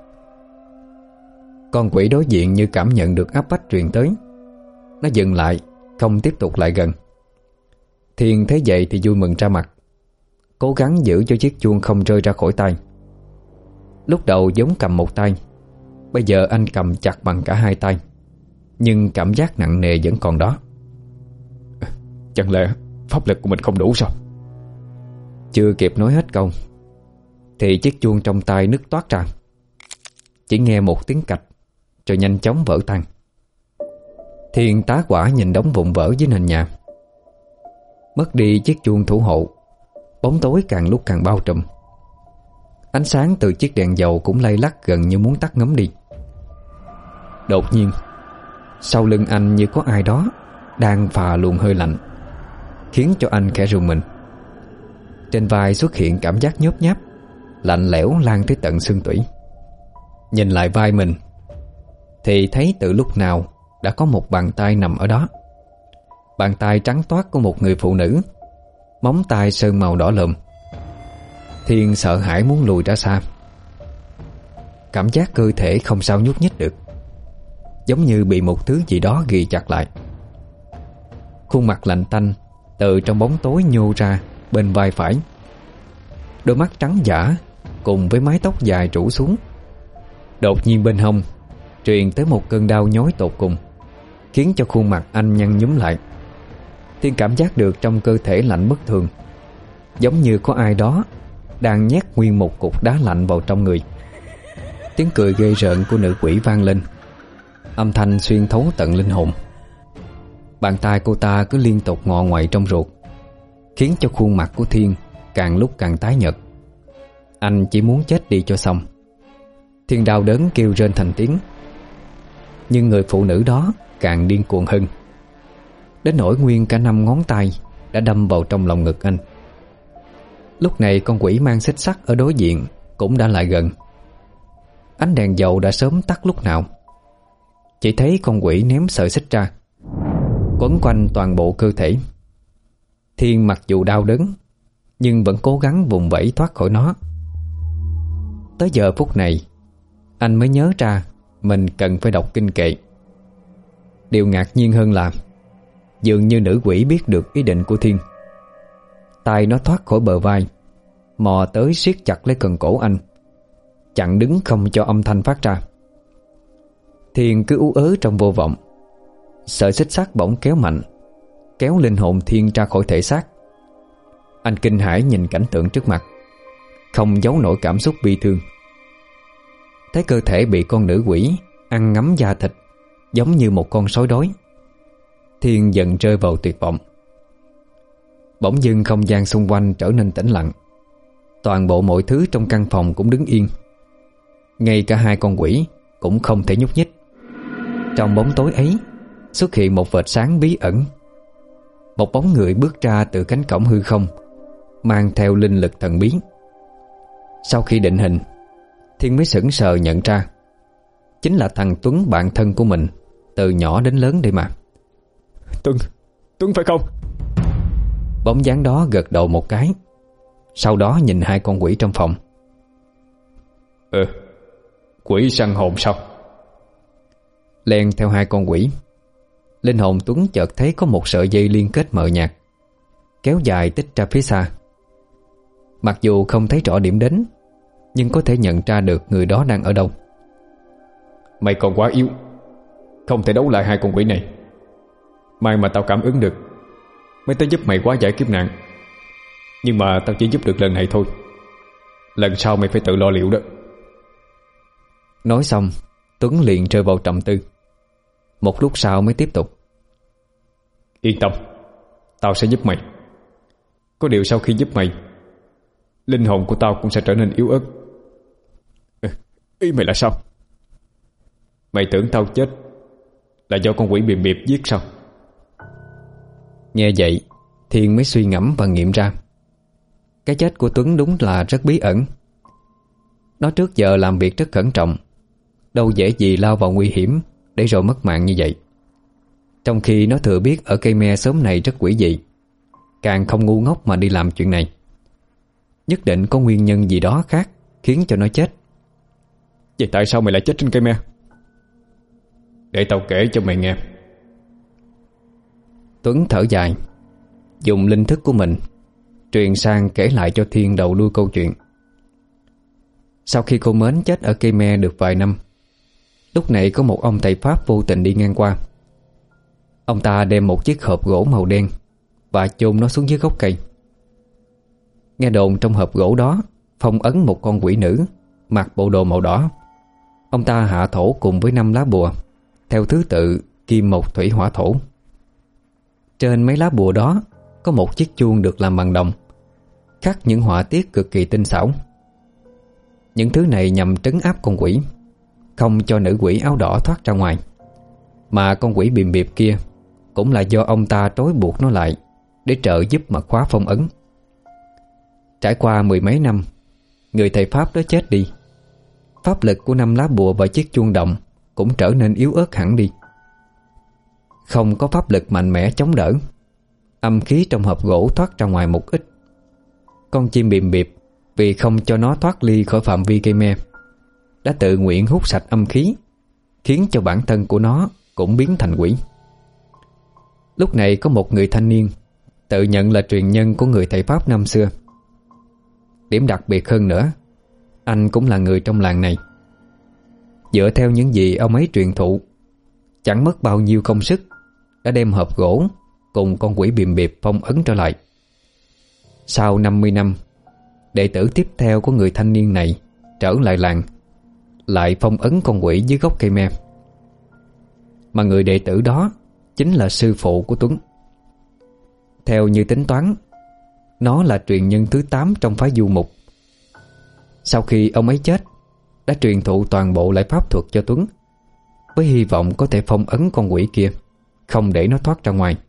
Con quỷ đối diện như cảm nhận được áp bách truyền tới, nó dừng lại, không tiếp tục lại gần. Thiên thấy vậy thì vui mừng ra mặt, cố gắng giữ cho chiếc chuông không rơi ra khỏi tay. Lúc đầu giống cầm một tay, bây giờ anh cầm chặt bằng cả hai tay. nhưng cảm giác nặng nề vẫn còn đó. Chẳng lẽ pháp lực của mình không đủ sao? Chưa kịp nói hết câu thì chiếc chuông trong tay nứt toát ra. Chỉ nghe một tiếng cạch rồi nhanh chóng vỡ tan. Thiên tá hỏa nhìn đống vụn vỡ dưới nền nhà. Mất đi chiếc chuông thủ hộ, bóng tối càng lúc càng bao trùm. Ánh sáng từ chiếc đèn dầu cũng lay lắc gần như muốn tắt ngấm đi. Đột nhiên, sau lưng anh như có ai đó đang phà luồng hơi lạnh, khiến cho anh khẽ rùng mình. Trên vai xuất hiện cảm giác nhớp nháp, lạnh lẽo lan tới tận xương tủy. Nhìn lại vai mình thì thấy từ lúc nào đã có một bàn tay nằm ở đó. Bàn tay trắng toát của một người phụ nữ, móng tay sơn màu đỏ lợm. Thiên sợ hãi muốn lùi ra xa. Cảm giác cơ thể không sao nhúc nhích được, giống như bị một thứ gì đó ghi chặt lại. Khuôn mặt lạnh tanh từ trong bóng tối nhô ra bên vai phải. Đôi mắt trắng dã cùng với mái tóc dài rủ xuống. Đột nhiên bên hông truyền tới một cơn đau nhói tột cùng, khiến cho khuôn mặt anh nhăn nhúm lại. Thiên cảm giác được trong cơ thể lạnh bất thường, giống như có ai đó đang nhét nguyên một cục đá lạnh vào trong người. Tiếng cười ghê rợn của nữ quỷ vang lên, âm thanh xuyên thấu tận linh hồn. Bàn tay cô ta cứ liên tục ngọ ngoại trong ruột, khiến cho khuôn mặt của Thiên càng lúc càng tái nhợt. Anh chỉ muốn chết đi cho xong. Thiên đau đớn kêu rên thành tiếng. Nhưng người phụ nữ đó càng điên cuồng hơn, đến nỗi nguyên cả năm ngón tay đã đâm vào trong lòng ngực anh. Lúc này con quỷ mang xích sắt ở đối diện cũng đã lại gần. Ánh đèn dầu đã sớm tắt lúc nào. Chỉ thấy con quỷ ném sợi xích ra, quấn quanh toàn bộ cơ thể. Thiên mặc dù đau đớn nhưng vẫn cố gắng vùng vẫy thoát khỏi nó. Tới giờ phút này anh mới nhớ ra mình cần phải đọc kinh kệ. Điều ngạc nhiên hơn là dường như nữ quỷ biết được ý định của Thiên. Tay nó thoát khỏi bờ vai, mò tới siết chặt lấy cần cổ anh, chặn đứng không cho âm thanh phát ra. Thiên cứ ú ớ trong vô vọng. Sợi xích sắt bỗng kéo mạnh, kéo linh hồn Thiên ra khỏi thể xác. Anh kinh hãi nhìn cảnh tượng trước mặt, không giấu nổi cảm xúc bi thương. Thấy cơ thể bị con nữ quỷ ăn ngấm da thịt, giống như một con sói đói. Thiên dần rơi vào tuyệt vọng. Bỗng dưng không gian xung quanh trở nên tĩnh lặng. Toàn bộ mọi thứ trong căn phòng cũng đứng yên. Ngay cả hai con quỷ cũng không thể nhúc nhích. Trong bóng tối ấy xuất hiện một vệt sáng bí ẩn. Một bóng người bước ra từ cánh cổng hư không, mang theo linh lực thần bí. Sau khi định hình, Thiên mới sững sờ nhận ra chính là thằng Tuấn, bạn thân của mình từ nhỏ đến lớn đây mà. Tuấn, Tuấn phải không? Bóng dáng đó gật đầu một cái, sau đó nhìn hai con quỷ trong phòng. Ừ, quỷ săn hồn sao? Len theo hai con quỷ, linh hồn Tuấn chợt thấy có một sợi dây liên kết mờ nhạt kéo dài tích ra phía xa. Mặc dù không thấy rõ điểm đến, nhưng có thể nhận ra được người đó đang ở đâu. Mày còn quá yếu, không thể đấu lại hai con quỷ này. May mà tao cảm ứng được, mới tới giúp mày hóa giải kiếp nạn. Nhưng mà tao chỉ giúp được lần này thôi, lần sau mày phải tự lo liệu đó. Nói xong, Tuấn liền rơi vào trầm tư. Một lúc sau mới tiếp tục. Yên tâm, tao sẽ giúp mày. Có điều sau khi giúp mày, linh hồn của tao cũng sẽ trở nên yếu ớt. Ý mày là sao? Mày tưởng tao chết là do con quỷ biềm biệp giết sao? Nghe vậy, Thiên mới suy ngẫm và nghiệm ra cái chết của Tuấn đúng là rất bí ẩn. Nó trước giờ làm việc rất cẩn trọng, đâu dễ gì lao vào nguy hiểm để rồi mất mạng như vậy. Trong khi nó thừa biết ở cây me xóm này rất quỷ dị, càng không ngu ngốc mà đi làm chuyện này. Nhất định có nguyên nhân gì đó khác khiến cho nó chết. Vậy tại sao mày lại chết trên cây me? Để tao kể cho mày nghe. Tuấn thở dài, dùng linh thức của mình truyền sang kể lại cho Thiên đầu đuôi câu chuyện. Sau khi cô Mến chết ở cây me được vài năm, lúc này có một ông thầy Pháp vô tình đi ngang qua. Ông ta đem một chiếc hộp gỗ màu đen và chôn nó xuống dưới gốc cây. Nghe đồn trong hộp gỗ đó phong ấn một con quỷ nữ mặc bộ đồ màu đỏ. Ông ta hạ thổ cùng với năm lá bùa theo thứ tự kim mộc thủy hỏa thổ. Trên mấy lá bùa đó có một chiếc chuông được làm bằng đồng, khắc những họa tiết cực kỳ tinh xảo. Những thứ này nhằm trấn áp con quỷ, không cho nữ quỷ áo đỏ thoát ra ngoài. Mà con quỷ bìm biệp kia cũng là do ông ta trói buộc nó lại để trợ giúp mà khóa phong ấn. Trải qua mười mấy năm, người thầy Pháp đó chết đi. Pháp lực của năm lá bùa và chiếc chuông đồng cũng trở nên yếu ớt hẳn đi. Không có pháp lực mạnh mẽ chống đỡ, âm khí trong hộp gỗ thoát ra ngoài một ít. Con chim bìm biệp vì không cho nó thoát ly khỏi phạm vi cây me, đã tự nguyện hút sạch âm khí, khiến cho bản thân của nó cũng biến thành quỷ. Lúc này có một người thanh niên tự nhận là truyền nhân của người thầy Pháp năm xưa. Điểm đặc biệt hơn nữa, anh cũng là người trong làng này. Dựa theo những gì ông ấy truyền thụ, chẳng mất bao nhiêu công sức đã đem hộp gỗ cùng con quỷ bìm biệp phong ấn trở lại. Sau năm mươi năm, đệ tử tiếp theo của người thanh niên này trở lại làng, lại phong ấn con quỷ dưới gốc cây me. Mà người đệ tử đó chính là sư phụ của Tuấn. Theo như tính toán, nó là truyền nhân thứ tám trong phái du mục. Sau khi ông ấy chết, đã truyền thụ toàn bộ lại pháp thuật cho Tuấn, với hy vọng có thể phong ấn con quỷ kia, không để nó thoát ra ngoài.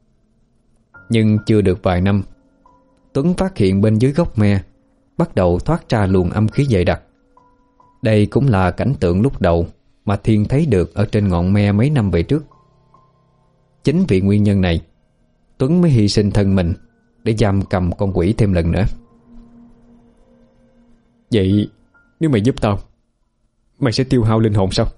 Nhưng chưa được vài năm, Tuấn phát hiện bên dưới gốc me bắt đầu thoát ra luồng âm khí dày đặc. Đây cũng là cảnh tượng lúc đầu mà Thiên thấy được ở trên ngọn me mấy năm về trước. Chính vì nguyên nhân này, Tuấn mới hy sinh thân mình để giam cầm con quỷ thêm lần nữa. Vậy nếu mày giúp tao, mày sẽ tiêu hao linh hồn sao?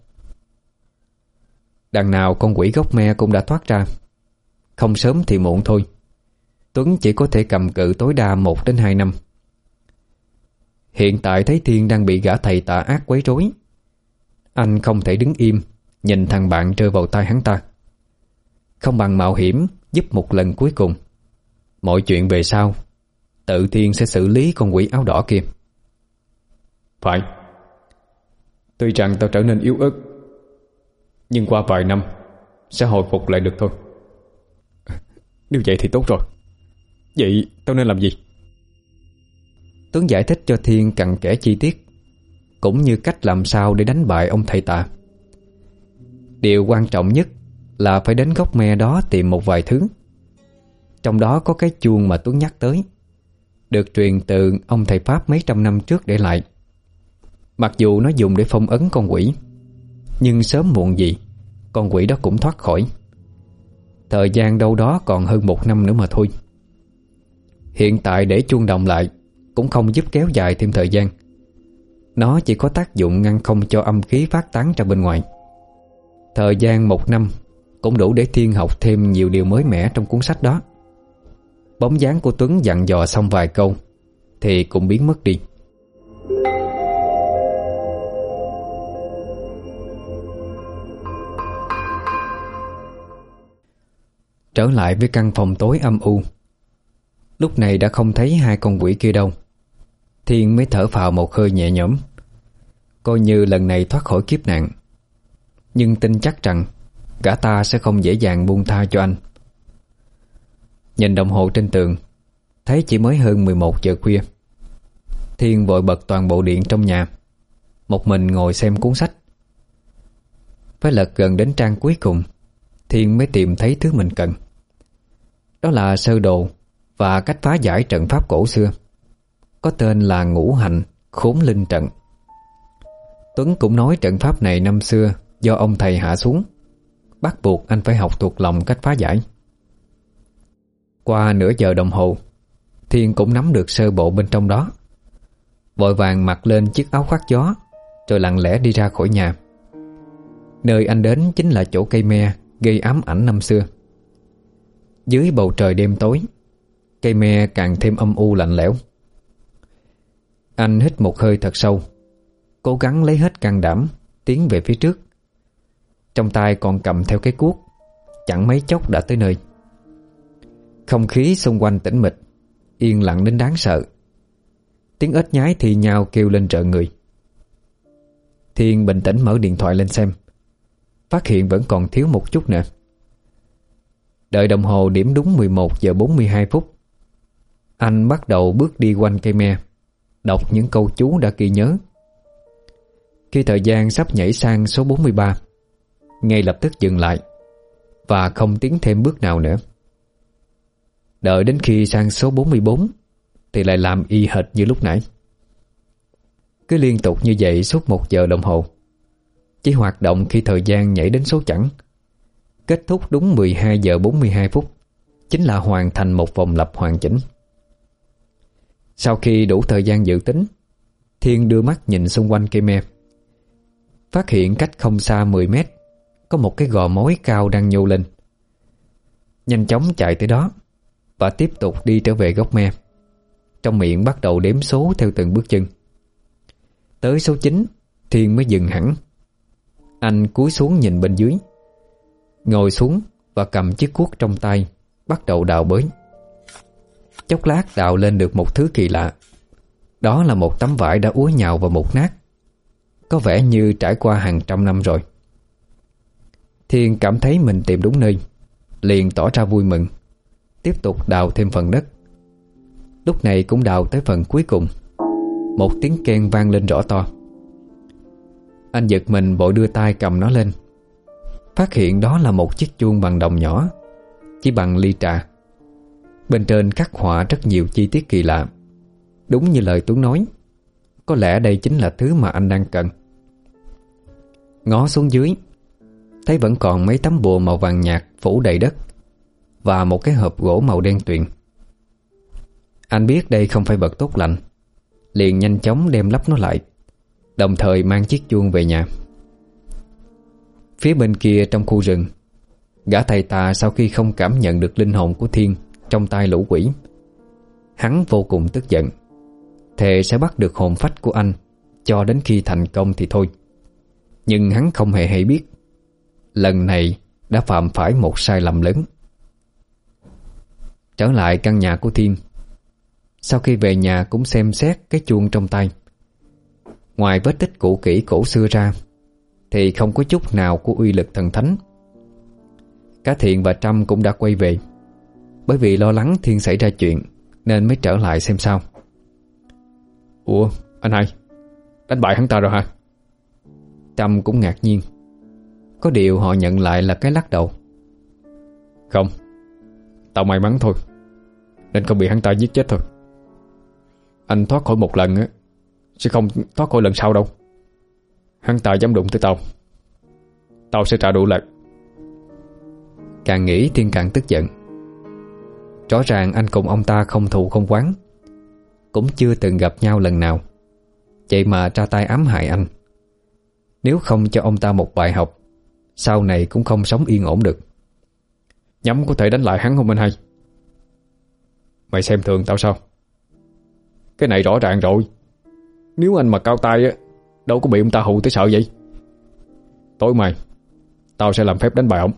Đằng nào con quỷ gốc me cũng đã thoát ra, không sớm thì muộn thôi. Tuấn chỉ có thể cầm cự tối đa một đến hai năm. Hiện tại thấy Thiên đang bị gã thầy tà ác quấy rối, anh không thể đứng im nhìn thằng bạn rơi vào tay hắn ta. Không bằng mạo hiểm giúp một lần cuối cùng. Mọi chuyện về sau, tự Thiên sẽ xử lý con quỷ áo đỏ kia. Phải. Tuy rằng tao trở nên yếu ớt, nhưng qua vài năm sẽ hồi phục lại được thôi. Nếu vậy thì tốt rồi. Vậy tao nên làm gì? Tuấn giải thích cho Thiên cặn kẽ chi tiết, cũng như cách làm sao để đánh bại ông thầy tà. Điều quan trọng nhất là phải đến gốc me đó tìm một vài thứ. Trong đó có cái chuông mà Tuấn nhắc tới, được truyền từ ông thầy Pháp mấy trăm năm trước để lại. Mặc dù nó dùng để phong ấn con quỷ, nhưng sớm muộn gì con quỷ đó cũng thoát khỏi. Thời gian đâu đó còn hơn một năm nữa mà thôi. Hiện tại để chuông đồng lại cũng không giúp kéo dài thêm thời gian. Nó chỉ có tác dụng ngăn không cho âm khí phát tán ra bên ngoài. Thời gian một năm cũng đủ để Thiên học thêm nhiều điều mới mẻ trong cuốn sách đó. Bóng dáng của Tuấn dặn dò xong vài câu thì cũng biến mất đi. Trở lại với căn phòng tối âm u, lúc này đã không thấy hai con quỷ kia đâu. Thiên mới thở phào một hơi nhẹ nhõm, coi như lần này thoát khỏi kiếp nạn. Nhưng tin chắc rằng gã ta sẽ không dễ dàng buông tha cho anh. Nhìn đồng hồ trên tường, thấy chỉ mới hơn mười một giờ khuya. Thiên vội bật toàn bộ điện trong nhà, một mình ngồi xem cuốn sách. Phải lật gần đến trang cuối cùng, Thiên mới tìm thấy thứ mình cần. Đó là sơ đồ và cách phá giải trận pháp cổ xưa, có tên là Ngũ Hành Khốn Linh Trận. Tuấn cũng nói trận pháp này năm xưa do ông thầy hạ xuống, bắt buộc anh phải học thuộc lòng cách phá giải. Qua nửa giờ đồng hồ, Thiên cũng nắm được sơ bộ bên trong đó. Vội vàng mặc lên chiếc áo khoác gió, rồi lặng lẽ đi ra khỏi nhà. Nơi anh đến chính là chỗ cây me gây ám ảnh năm xưa. Dưới bầu trời đêm tối, cây me càng thêm âm u lạnh lẽo. Anh hít một hơi thật sâu, cố gắng lấy hết can đảm tiến về phía trước. Trong tay còn cầm theo cái cuốc, chẳng mấy chốc đã tới nơi. Không khí xung quanh tĩnh mịch, yên lặng đến đáng sợ. Tiếng ếch nhái thì nhau kêu lên rợn người. Thiên bình tĩnh mở điện thoại lên xem, phát hiện vẫn còn thiếu một chút nữa. Đợi đồng hồ điểm đúng mười một giờ bốn mươi hai phút, anh bắt đầu bước đi quanh cây me, đọc những câu chú đã ghi nhớ. Khi thời gian sắp nhảy sang số bốn mươi ba, ngay lập tức dừng lại và không tiến thêm bước nào nữa. Đợi đến khi sang số bốn mươi bốn thì lại làm y hệt như lúc nãy. Cứ liên tục như vậy suốt một giờ đồng hồ, chỉ hoạt động khi thời gian nhảy đến số chẵn. Kết thúc đúng mười hai giờ bốn mươi hai phút, chính là hoàn thành một vòng lặp hoàn chỉnh. Sau khi đủ thời gian dự tính, Thiên đưa mắt nhìn xung quanh cây me, phát hiện cách không xa mười mét có một cái gò mối cao đang nhô lên. Nhanh chóng chạy tới đó và tiếp tục đi trở về gốc me, trong miệng bắt đầu đếm số theo từng bước chân. Tới số chín, Thiên mới dừng hẳn. Anh cúi xuống nhìn bên dưới, ngồi xuống và cầm chiếc cuốc trong tay, bắt đầu đào bới. Chốc lát đào lên được một thứ kỳ lạ. Đó là một tấm vải đã úa nhào và mục nát, có vẻ như trải qua hàng trăm năm rồi. Thiên cảm thấy mình tìm đúng nơi, liền tỏ ra vui mừng, tiếp tục đào thêm phần đất. Lúc này cũng đào tới phần cuối cùng. Một tiếng keng vang lên rõ to. Anh giật mình vội đưa tay cầm nó lên, phát hiện đó là một chiếc chuông bằng đồng nhỏ, chỉ bằng ly trà. Bên trên khắc họa rất nhiều chi tiết kỳ lạ. Đúng như lời Tuấn nói, có lẽ đây chính là thứ mà anh đang cần. Ngó xuống dưới, thấy vẫn còn mấy tấm bùa màu vàng nhạt phủ đầy đất và một cái hộp gỗ màu đen tuyền. Anh biết đây không phải vật tốt lành, liền nhanh chóng đem lắp nó lại, đồng thời mang chiếc chuông về nhà. Phía bên kia trong khu rừng, gã thầy tà sau khi không cảm nhận được linh hồn của Thiên trong tay lũ quỷ, hắn vô cùng tức giận, thề sẽ bắt được hồn phách của anh cho đến khi thành công thì thôi. Nhưng hắn không hề hay biết, lần này đã phạm phải một sai lầm lớn. Trở lại căn nhà của Thiên, sau khi về nhà cũng xem xét cái chuông trong tay. Ngoài vết tích cũ kỹ cổ xưa ra thì không có chút nào của uy lực thần thánh. Cả Thiện và Trâm cũng đã quay về, bởi vì lo lắng Thiên xảy ra chuyện nên mới trở lại xem sao. Ủa anh hai, đánh bại hắn ta rồi hả? Trâm cũng ngạc nhiên. Có điều họ nhận lại là cái lắc đầu. Không, tao may mắn thôi, nên không bị hắn ta giết chết thôi. Anh thoát khỏi một lần á, sẽ không thoát khỏi lần sau đâu. Hắn ta dám đụng tới tao, tao sẽ trả đũa lại. Càng nghĩ Thiên càng tức giận. Rõ ràng anh cùng ông ta không thù không oán, cũng chưa từng gặp nhau lần nào, vậy mà ra tay ám hại anh. Nếu không cho ông ta một bài học, sau này cũng không sống yên ổn được. Nhắm có thể đánh lại hắn không anh hai? Mày xem thường tao sao? Cái này rõ ràng rồi. Nếu anh mà cao tay á, đâu có bị ông ta hù tới sợ vậy. Tối mai tao sẽ làm phép đánh bại ông.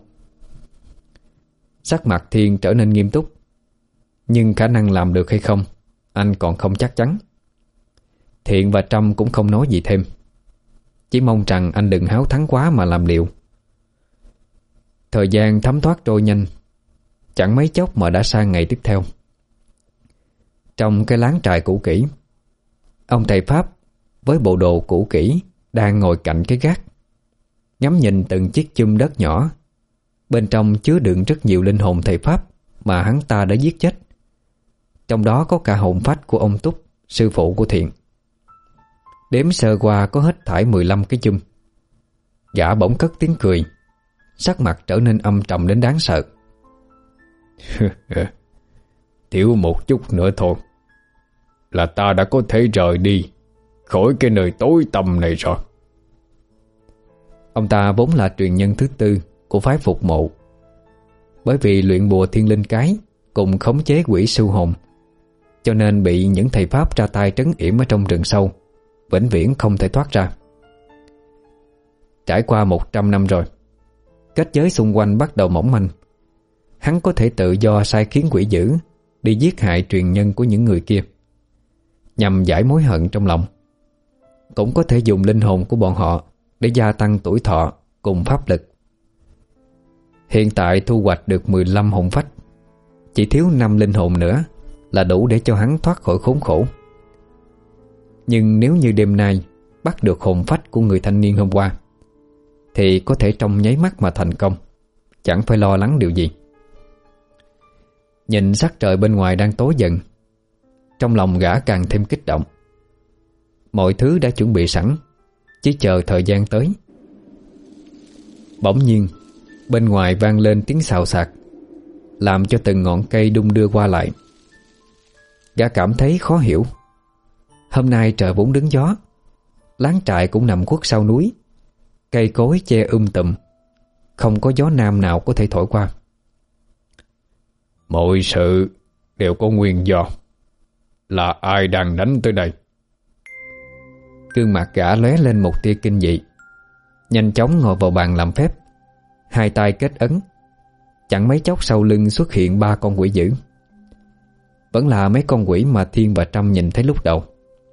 Sắc mặt Thiên trở nên nghiêm túc, nhưng khả năng làm được hay không anh còn không chắc chắn. Thiện và Trâm cũng không nói gì thêm, chỉ mong rằng anh đừng háo thắng quá mà làm liều. Thời gian thấm thoát trôi nhanh, chẳng mấy chốc mà đã sang ngày tiếp theo. Trong cái láng trại cũ kỹ, ông thầy Pháp với bộ đồ cũ kỹ đang ngồi cạnh cái gác, ngắm nhìn từng chiếc chum đất nhỏ. Bên trong chứa đựng rất nhiều linh hồn thầy Pháp mà hắn ta đã giết chết. Trong đó có cả hồn phách của ông Túc, sư phụ của Thiện. Đếm sơ qua có hết thảy mười lăm cái chum. Gã bỗng cất tiếng cười, sắc mặt trở nên âm trầm đến đáng sợ. Thiếu một chút nữa thôi là ta đã có thể rời đi khỏi cái nơi tối tăm này rồi. Ông ta vốn là truyền nhân thứ tư của phái Phục Mộ, bởi vì luyện bùa thiên linh cái cùng khống chế quỷ siêu hồn, cho nên bị những thầy Pháp ra tay trấn yểm ở trong rừng sâu, vĩnh viễn không thể thoát ra. Trải qua một trăm năm rồi, Kết giới xung quanh bắt đầu mỏng manh. Hắn có thể tự do sai khiến quỷ dữ đi giết hại truyền nhân của những người kia, nhằm giải mối hận trong lòng. Cũng có thể dùng linh hồn của bọn họ để gia tăng tuổi thọ cùng pháp lực. Hiện tại thu hoạch được mười lăm hồn phách, chỉ thiếu năm linh hồn nữa là đủ để cho hắn thoát khỏi khốn khổ. Nhưng nếu như đêm nay bắt được hồn phách của người thanh niên hôm qua thì có thể trong nháy mắt mà thành công, chẳng phải lo lắng điều gì. Nhìn sắc trời bên ngoài đang tối dần, trong lòng gã càng thêm kích động. Mọi thứ đã chuẩn bị sẵn, chỉ chờ thời gian tới. Bỗng nhiên bên ngoài vang lên tiếng xào xạc, làm cho từng ngọn cây đung đưa qua lại. Gã cảm thấy khó hiểu. Hôm nay trời vốn đứng gió, láng trại cũng nằm khuất sau núi, cây cối che um tùm, không có gió nam nào có thể thổi qua. Mọi sự đều có nguyên do. Là ai đang đánh tới đây? Gương mặt gã lóe lên một tia kinh dị, nhanh chóng ngồi vào bàn làm phép, hai tay kết ấn. Chẳng mấy chốc sau lưng xuất hiện ba con quỷ dữ. Vẫn là mấy con quỷ mà Thiên và Trâm nhìn thấy lúc đầu.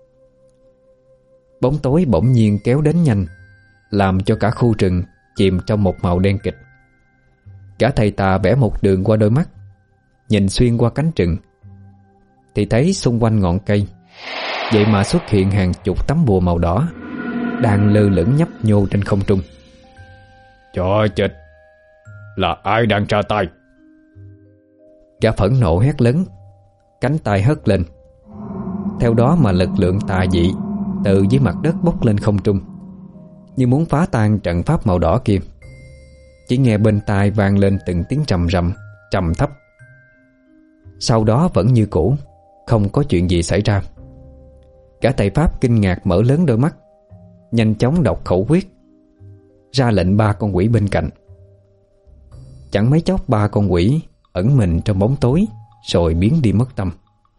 Bóng tối bỗng nhiên kéo đến nhanh, làm cho cả khu rừng chìm trong một màu đen kịch. Cả thầy tà vẽ một đường qua đôi mắt, nhìn xuyên qua cánh rừng thì thấy xung quanh ngọn cây vậy mà xuất hiện hàng chục tấm bùa màu đỏ đang lơ lửng nhấp nhô trên không trung. Cho chết! Là ai đang ra tay? Gã phẫn nộ hét lớn, cánh tay hất lên. Theo đó mà lực lượng tà dị từ dưới mặt đất bốc lên không trung, như muốn phá tan trận pháp màu đỏ kia. Chỉ nghe bên tai vang lên từng tiếng trầm rầm, trầm thấp. Sau đó vẫn như cũ, không có chuyện gì xảy ra. Cả thầy pháp kinh ngạc mở lớn đôi mắt, nhanh chóng đọc khẩu quyết, ra lệnh ba con quỷ bên cạnh. Chẳng mấy chốc ba con quỷ ẩn mình trong bóng tối rồi biến đi mất tâm.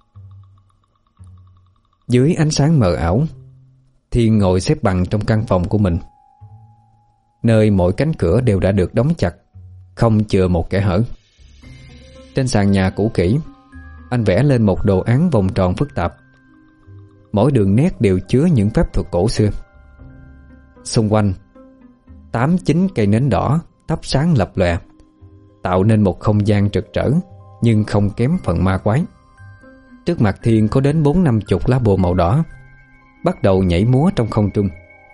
Dưới ánh sáng mờ ảo, Thiên ngồi xếp bằng trong căn phòng của mình, nơi mỗi cánh cửa đều đã được đóng chặt, không chừa một kẽ hở. Trên sàn nhà cũ kỹ, anh vẽ lên một đồ án vòng tròn phức tạp. Mỗi đường nét đều chứa những phép thuật cổ xưa. Xung quanh, tám chín cây nến đỏ thắp sáng lập lòe, tạo nên một không gian rực rỡ nhưng không kém phần ma quái. Trước mặt Thiên có đến bốn năm chục lá bùa màu đỏ bắt đầu nhảy múa trong không trung.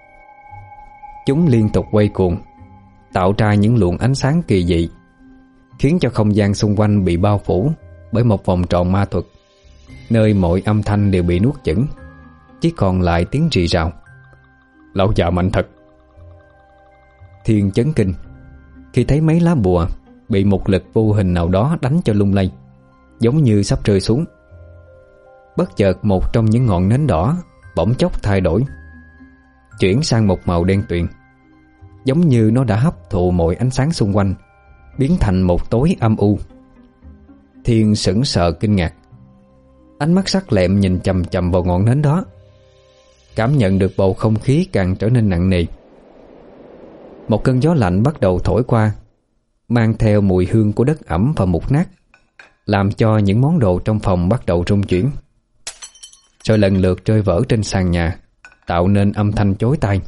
Chúng liên tục quay cuồng, tạo ra những luồng ánh sáng kỳ dị, khiến cho không gian xung quanh bị bao phủ bởi một vòng tròn ma thuật, nơi mọi âm thanh đều bị nuốt chửng, chỉ còn lại tiếng rì rào. Lão già mạnh thật! Thiên chấn kinh khi thấy mấy lá bùa bị một lực vô hình nào đó đánh cho lung lay, giống như sắp rơi xuống. Bất chợt một trong những ngọn nến đỏ bỗng chốc thay đổi, chuyển sang một màu đen tuyền, giống như nó đã hấp thụ mọi ánh sáng xung quanh, biến thành một tối âm u. Thiên sững sờ kinh ngạc, ánh mắt sắc lẹm nhìn chằm chằm vào ngọn nến đó, cảm nhận được bầu không khí càng trở nên nặng nề. Một cơn gió lạnh bắt đầu thổi qua, mang theo mùi hương của đất ẩm và mục nát, làm cho những món đồ trong phòng bắt đầu rung chuyển, rồi lần lượt rơi vỡ trên sàn nhà, tạo nên âm thanh chói tai.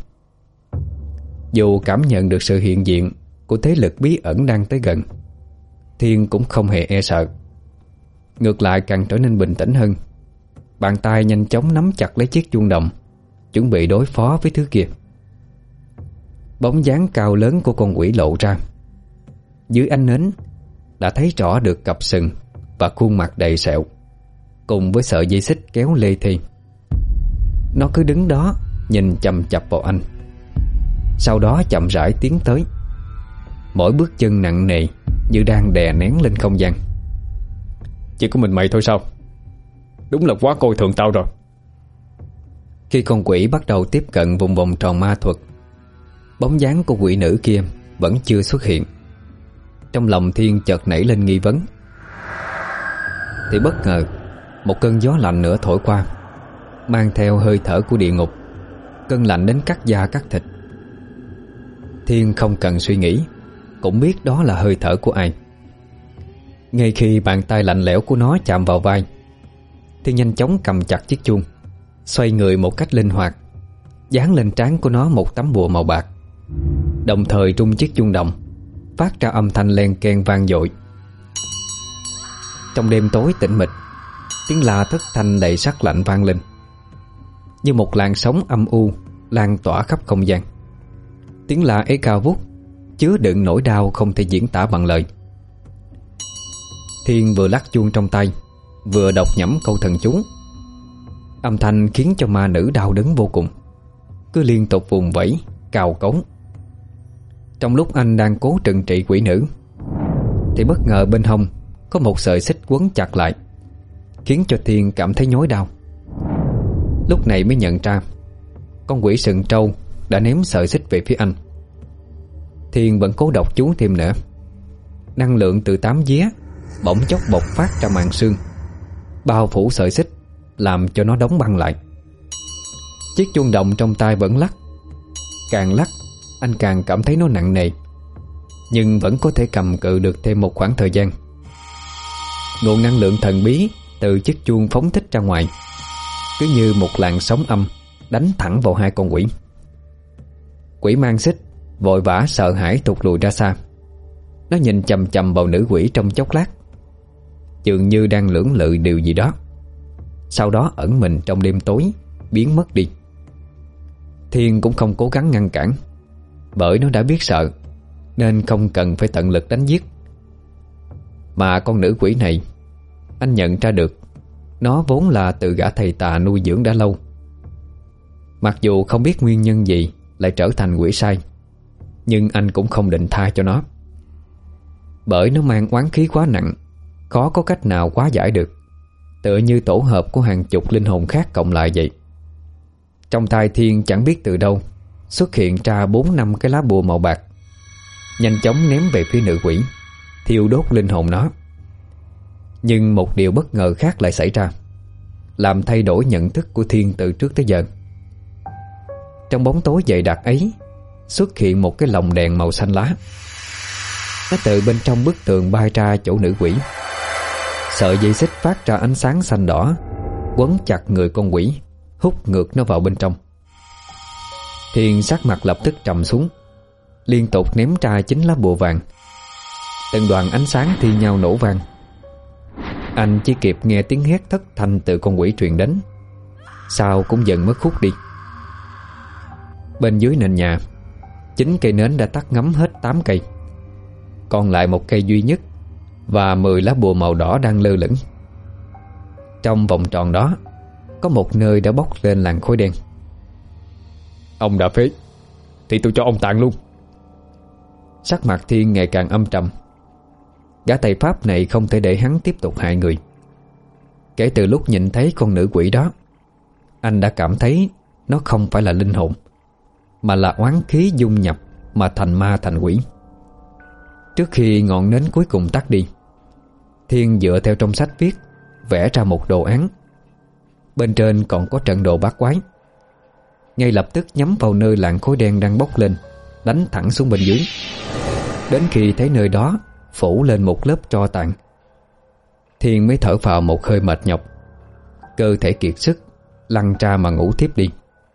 Dù cảm nhận được sự hiện diện của thế lực bí ẩn đang tới gần, Thiên cũng không hề e sợ, ngược lại càng trở nên bình tĩnh hơn. Bàn tay nhanh chóng nắm chặt lấy chiếc chuông đồng, chuẩn bị đối phó với thứ kia. Bóng dáng cao lớn của con quỷ lộ ra. Dưới ánh nến đã thấy rõ được cặp sừng và khuôn mặt đầy sẹo, cùng với sợi dây xích kéo lê thê. Nó cứ đứng đó nhìn chằm chằm vào anh, sau đó chậm rãi tiến tới, mỗi bước chân nặng nề như đang đè nén lên không gian. Chỉ có mình mày thôi sao? Đúng là quá coi thường tao rồi. Khi con quỷ bắt đầu tiếp cận vùng vòng tròn ma thuật, bóng dáng của quỷ nữ kia vẫn chưa xuất hiện. Trong lòng Thiên chợt nảy lên nghi vấn, thì bất ngờ một cơn gió lạnh nữa thổi qua, mang theo hơi thở của địa ngục, cơn lạnh đến cắt da cắt thịt. Thiên không cần suy nghĩ, cũng biết đó là hơi thở của ai. Ngay khi bàn tay lạnh lẽo của nó chạm vào vai, Thiên nhanh chóng cầm chặt chiếc chuông, xoay người một cách linh hoạt, dán lên trán của nó một tấm bùa màu bạc, đồng thời rung chiếc chuông đồng, phát ra âm thanh len keng vang dội. Trong đêm tối tĩnh mịch, tiếng la thất thanh đầy sắc lạnh vang lên, như một làn sóng âm u lan tỏa khắp không gian. Tiếng la ấy cao vút, chứa đựng nỗi đau không thể diễn tả bằng lời. Thiên vừa lắc chuông trong tay, vừa đọc nhẩm câu thần chú. Âm thanh khiến cho ma nữ đau đớn vô cùng, cứ liên tục vùng vẫy, cào cấu. Trong lúc anh đang cố trừng trị quỷ nữ, thì bất ngờ bên hông có một sợi xích quấn chặt lại, khiến cho Thiên cảm thấy nhói đau. Lúc này mới nhận ra con quỷ sừng trâu đã ném sợi xích về phía anh. Thiên vẫn cố đọc chú thêm nữa. Năng lượng từ tám vía bỗng chốc bộc phát ra màn sương, bao phủ sợi xích, làm cho nó đóng băng lại. Chiếc chuông đồng trong tay vẫn lắc. Càng lắc, anh càng cảm thấy nó nặng nề, nhưng vẫn có thể cầm cự được thêm một khoảng thời gian. Nguồn năng lượng thần bí từ chiếc chuông phóng thích ra ngoài, cứ như một làn sóng âm đánh thẳng vào hai con quỷ. Quỷ mang xích vội vã sợ hãi tụt lùi ra xa. Nó nhìn chằm chằm vào nữ quỷ trong chốc lát, dường như đang lưỡng lự điều gì đó, sau đó ẩn mình trong đêm tối, biến mất đi. Thiên cũng không cố gắng ngăn cản, bởi nó đã biết sợ, nên không cần phải tận lực đánh giết. Mà con nữ quỷ này, anh nhận ra được nó vốn là từ gã thầy tà nuôi dưỡng đã lâu. Mặc dù không biết nguyên nhân gì lại trở thành quỷ sai, nhưng anh cũng không định tha cho nó, bởi nó mang oán khí quá nặng, khó có cách nào hóa giải được, tựa như tổ hợp của hàng chục linh hồn khác cộng lại vậy. Trong tay Thiên chẳng biết từ đâu xuất hiện ra bốn năm cái lá bùa màu bạc, nhanh chóng ném về phía nữ quỷ, thiêu đốt linh hồn nó. Nhưng một điều bất ngờ khác lại xảy ra, làm thay đổi nhận thức của Thiên từ trước tới giờ. Trong bóng tối dày đặc ấy xuất hiện một cái lồng đèn màu xanh lá. Nó từ bên trong bức tường bay ra chỗ nữ quỷ. Sợi dây xích phát ra ánh sáng xanh đỏ, quấn chặt người con quỷ, hút ngược nó vào bên trong. Thiên sắc mặt lập tức trầm xuống, liên tục ném ra chín lá bùa vàng. Từng đoàn ánh sáng thi nhau nổ vang. Anh chỉ kịp nghe tiếng hét thất thanh từ con quỷ truyền đến, sau cũng dần mất hút đi. Bên dưới nền nhà, chín cây nến đã tắt ngấm hết tám cây, còn lại một cây duy nhất và mười lá bùa màu đỏ đang lơ lửng. Trong vòng tròn đó có một nơi đã bốc lên làn khói đen. Ông đã phế thì tôi cho ông tàn luôn. Sắc mặt Thiên ngày càng âm trầm. Gã thầy pháp này không thể để hắn tiếp tục hại người. Kể từ lúc nhìn thấy con nữ quỷ đó, anh đã cảm thấy nó không phải là linh hồn, mà là oán khí dung nhập mà thành ma thành quỷ. Trước khi ngọn nến cuối cùng tắt đi, Thiên dựa theo trong sách viết vẽ ra một đồ án. Bên trên còn có trận đồ bát quái. Ngay lập tức nhắm vào nơi làn khói đen đang bốc lên, đánh thẳng xuống bên dưới, đến khi thấy nơi đó phủ lên một lớp tro tàn. Thiên mới thở phào một hơi mệt nhọc, cơ thể kiệt sức, lăn ra mà ngủ tiếp đi.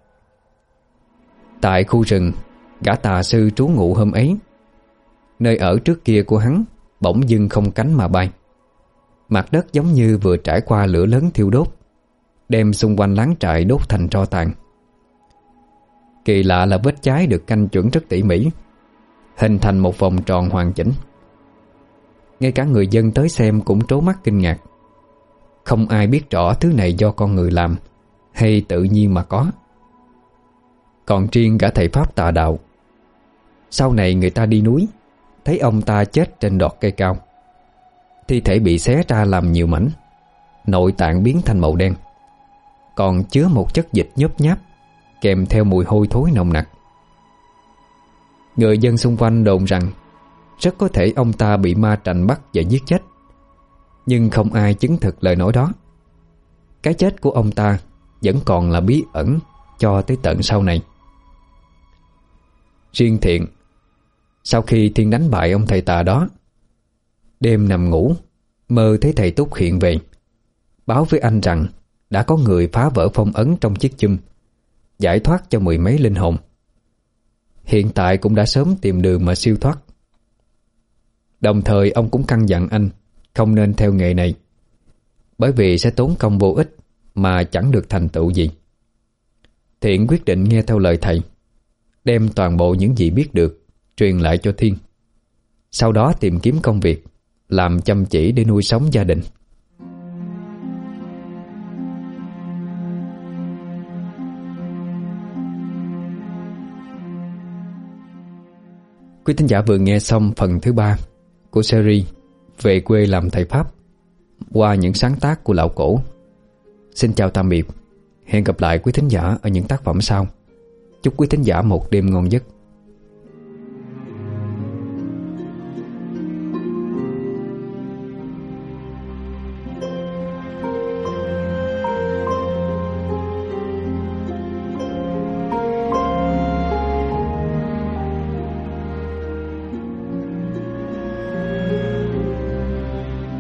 Tại khu rừng gã tà sư trú ngụ hôm ấy, nơi ở trước kia của hắn bỗng dưng không cánh mà bay. Mặt đất giống như vừa trải qua lửa lớn thiêu đốt, đem xung quanh láng trại đốt thành tro tàn. Kỳ lạ là vết cháy được canh chuẩn rất tỉ mỉ, hình thành một vòng tròn hoàn chỉnh. Ngay cả người dân tới xem cũng trố mắt kinh ngạc. Không ai biết rõ thứ này do con người làm hay tự nhiên mà có. Còn riêng gã thầy pháp tà đạo, sau này người ta đi núi thấy ông ta chết trên đọt cây cao, thi thể bị xé ra làm nhiều mảnh, nội tạng biến thành màu đen, còn chứa một chất dịch nhớp nháp, kèm theo mùi hôi thối nồng nặc. Người dân xung quanh đồn rằng rất có thể ông ta bị ma trành bắt và giết chết, nhưng không ai chứng thực lời nói đó. Cái chết của ông ta vẫn còn là bí ẩn cho tới tận sau này. Riêng Thiện, Sau khi Thiên đánh bại ông thầy tà đó, đêm nằm ngủ, mơ thấy thầy Túc hiện về, báo với anh rằng đã có người phá vỡ phong ấn trong chiếc chum, giải thoát cho mười mấy linh hồn. Hiện tại cũng đã sớm tìm đường mà siêu thoát. Đồng thời ông cũng căn dặn anh không nên theo nghề này, bởi vì sẽ tốn công vô ích mà chẳng được thành tựu gì. Thiện quyết định nghe theo lời thầy, đem toàn bộ những gì biết được truyền lại cho Thiên, sau đó tìm kiếm công việc làm chăm chỉ để nuôi sống gia đình. Quý thính giả vừa nghe xong phần thứ ba của series Về quê làm thầy Pháp qua những sáng tác của Lão Cổ. Xin chào tạm biệt. Hẹn gặp lại quý thính giả ở những tác phẩm sau. Chúc quý thính giả một đêm ngon giấc.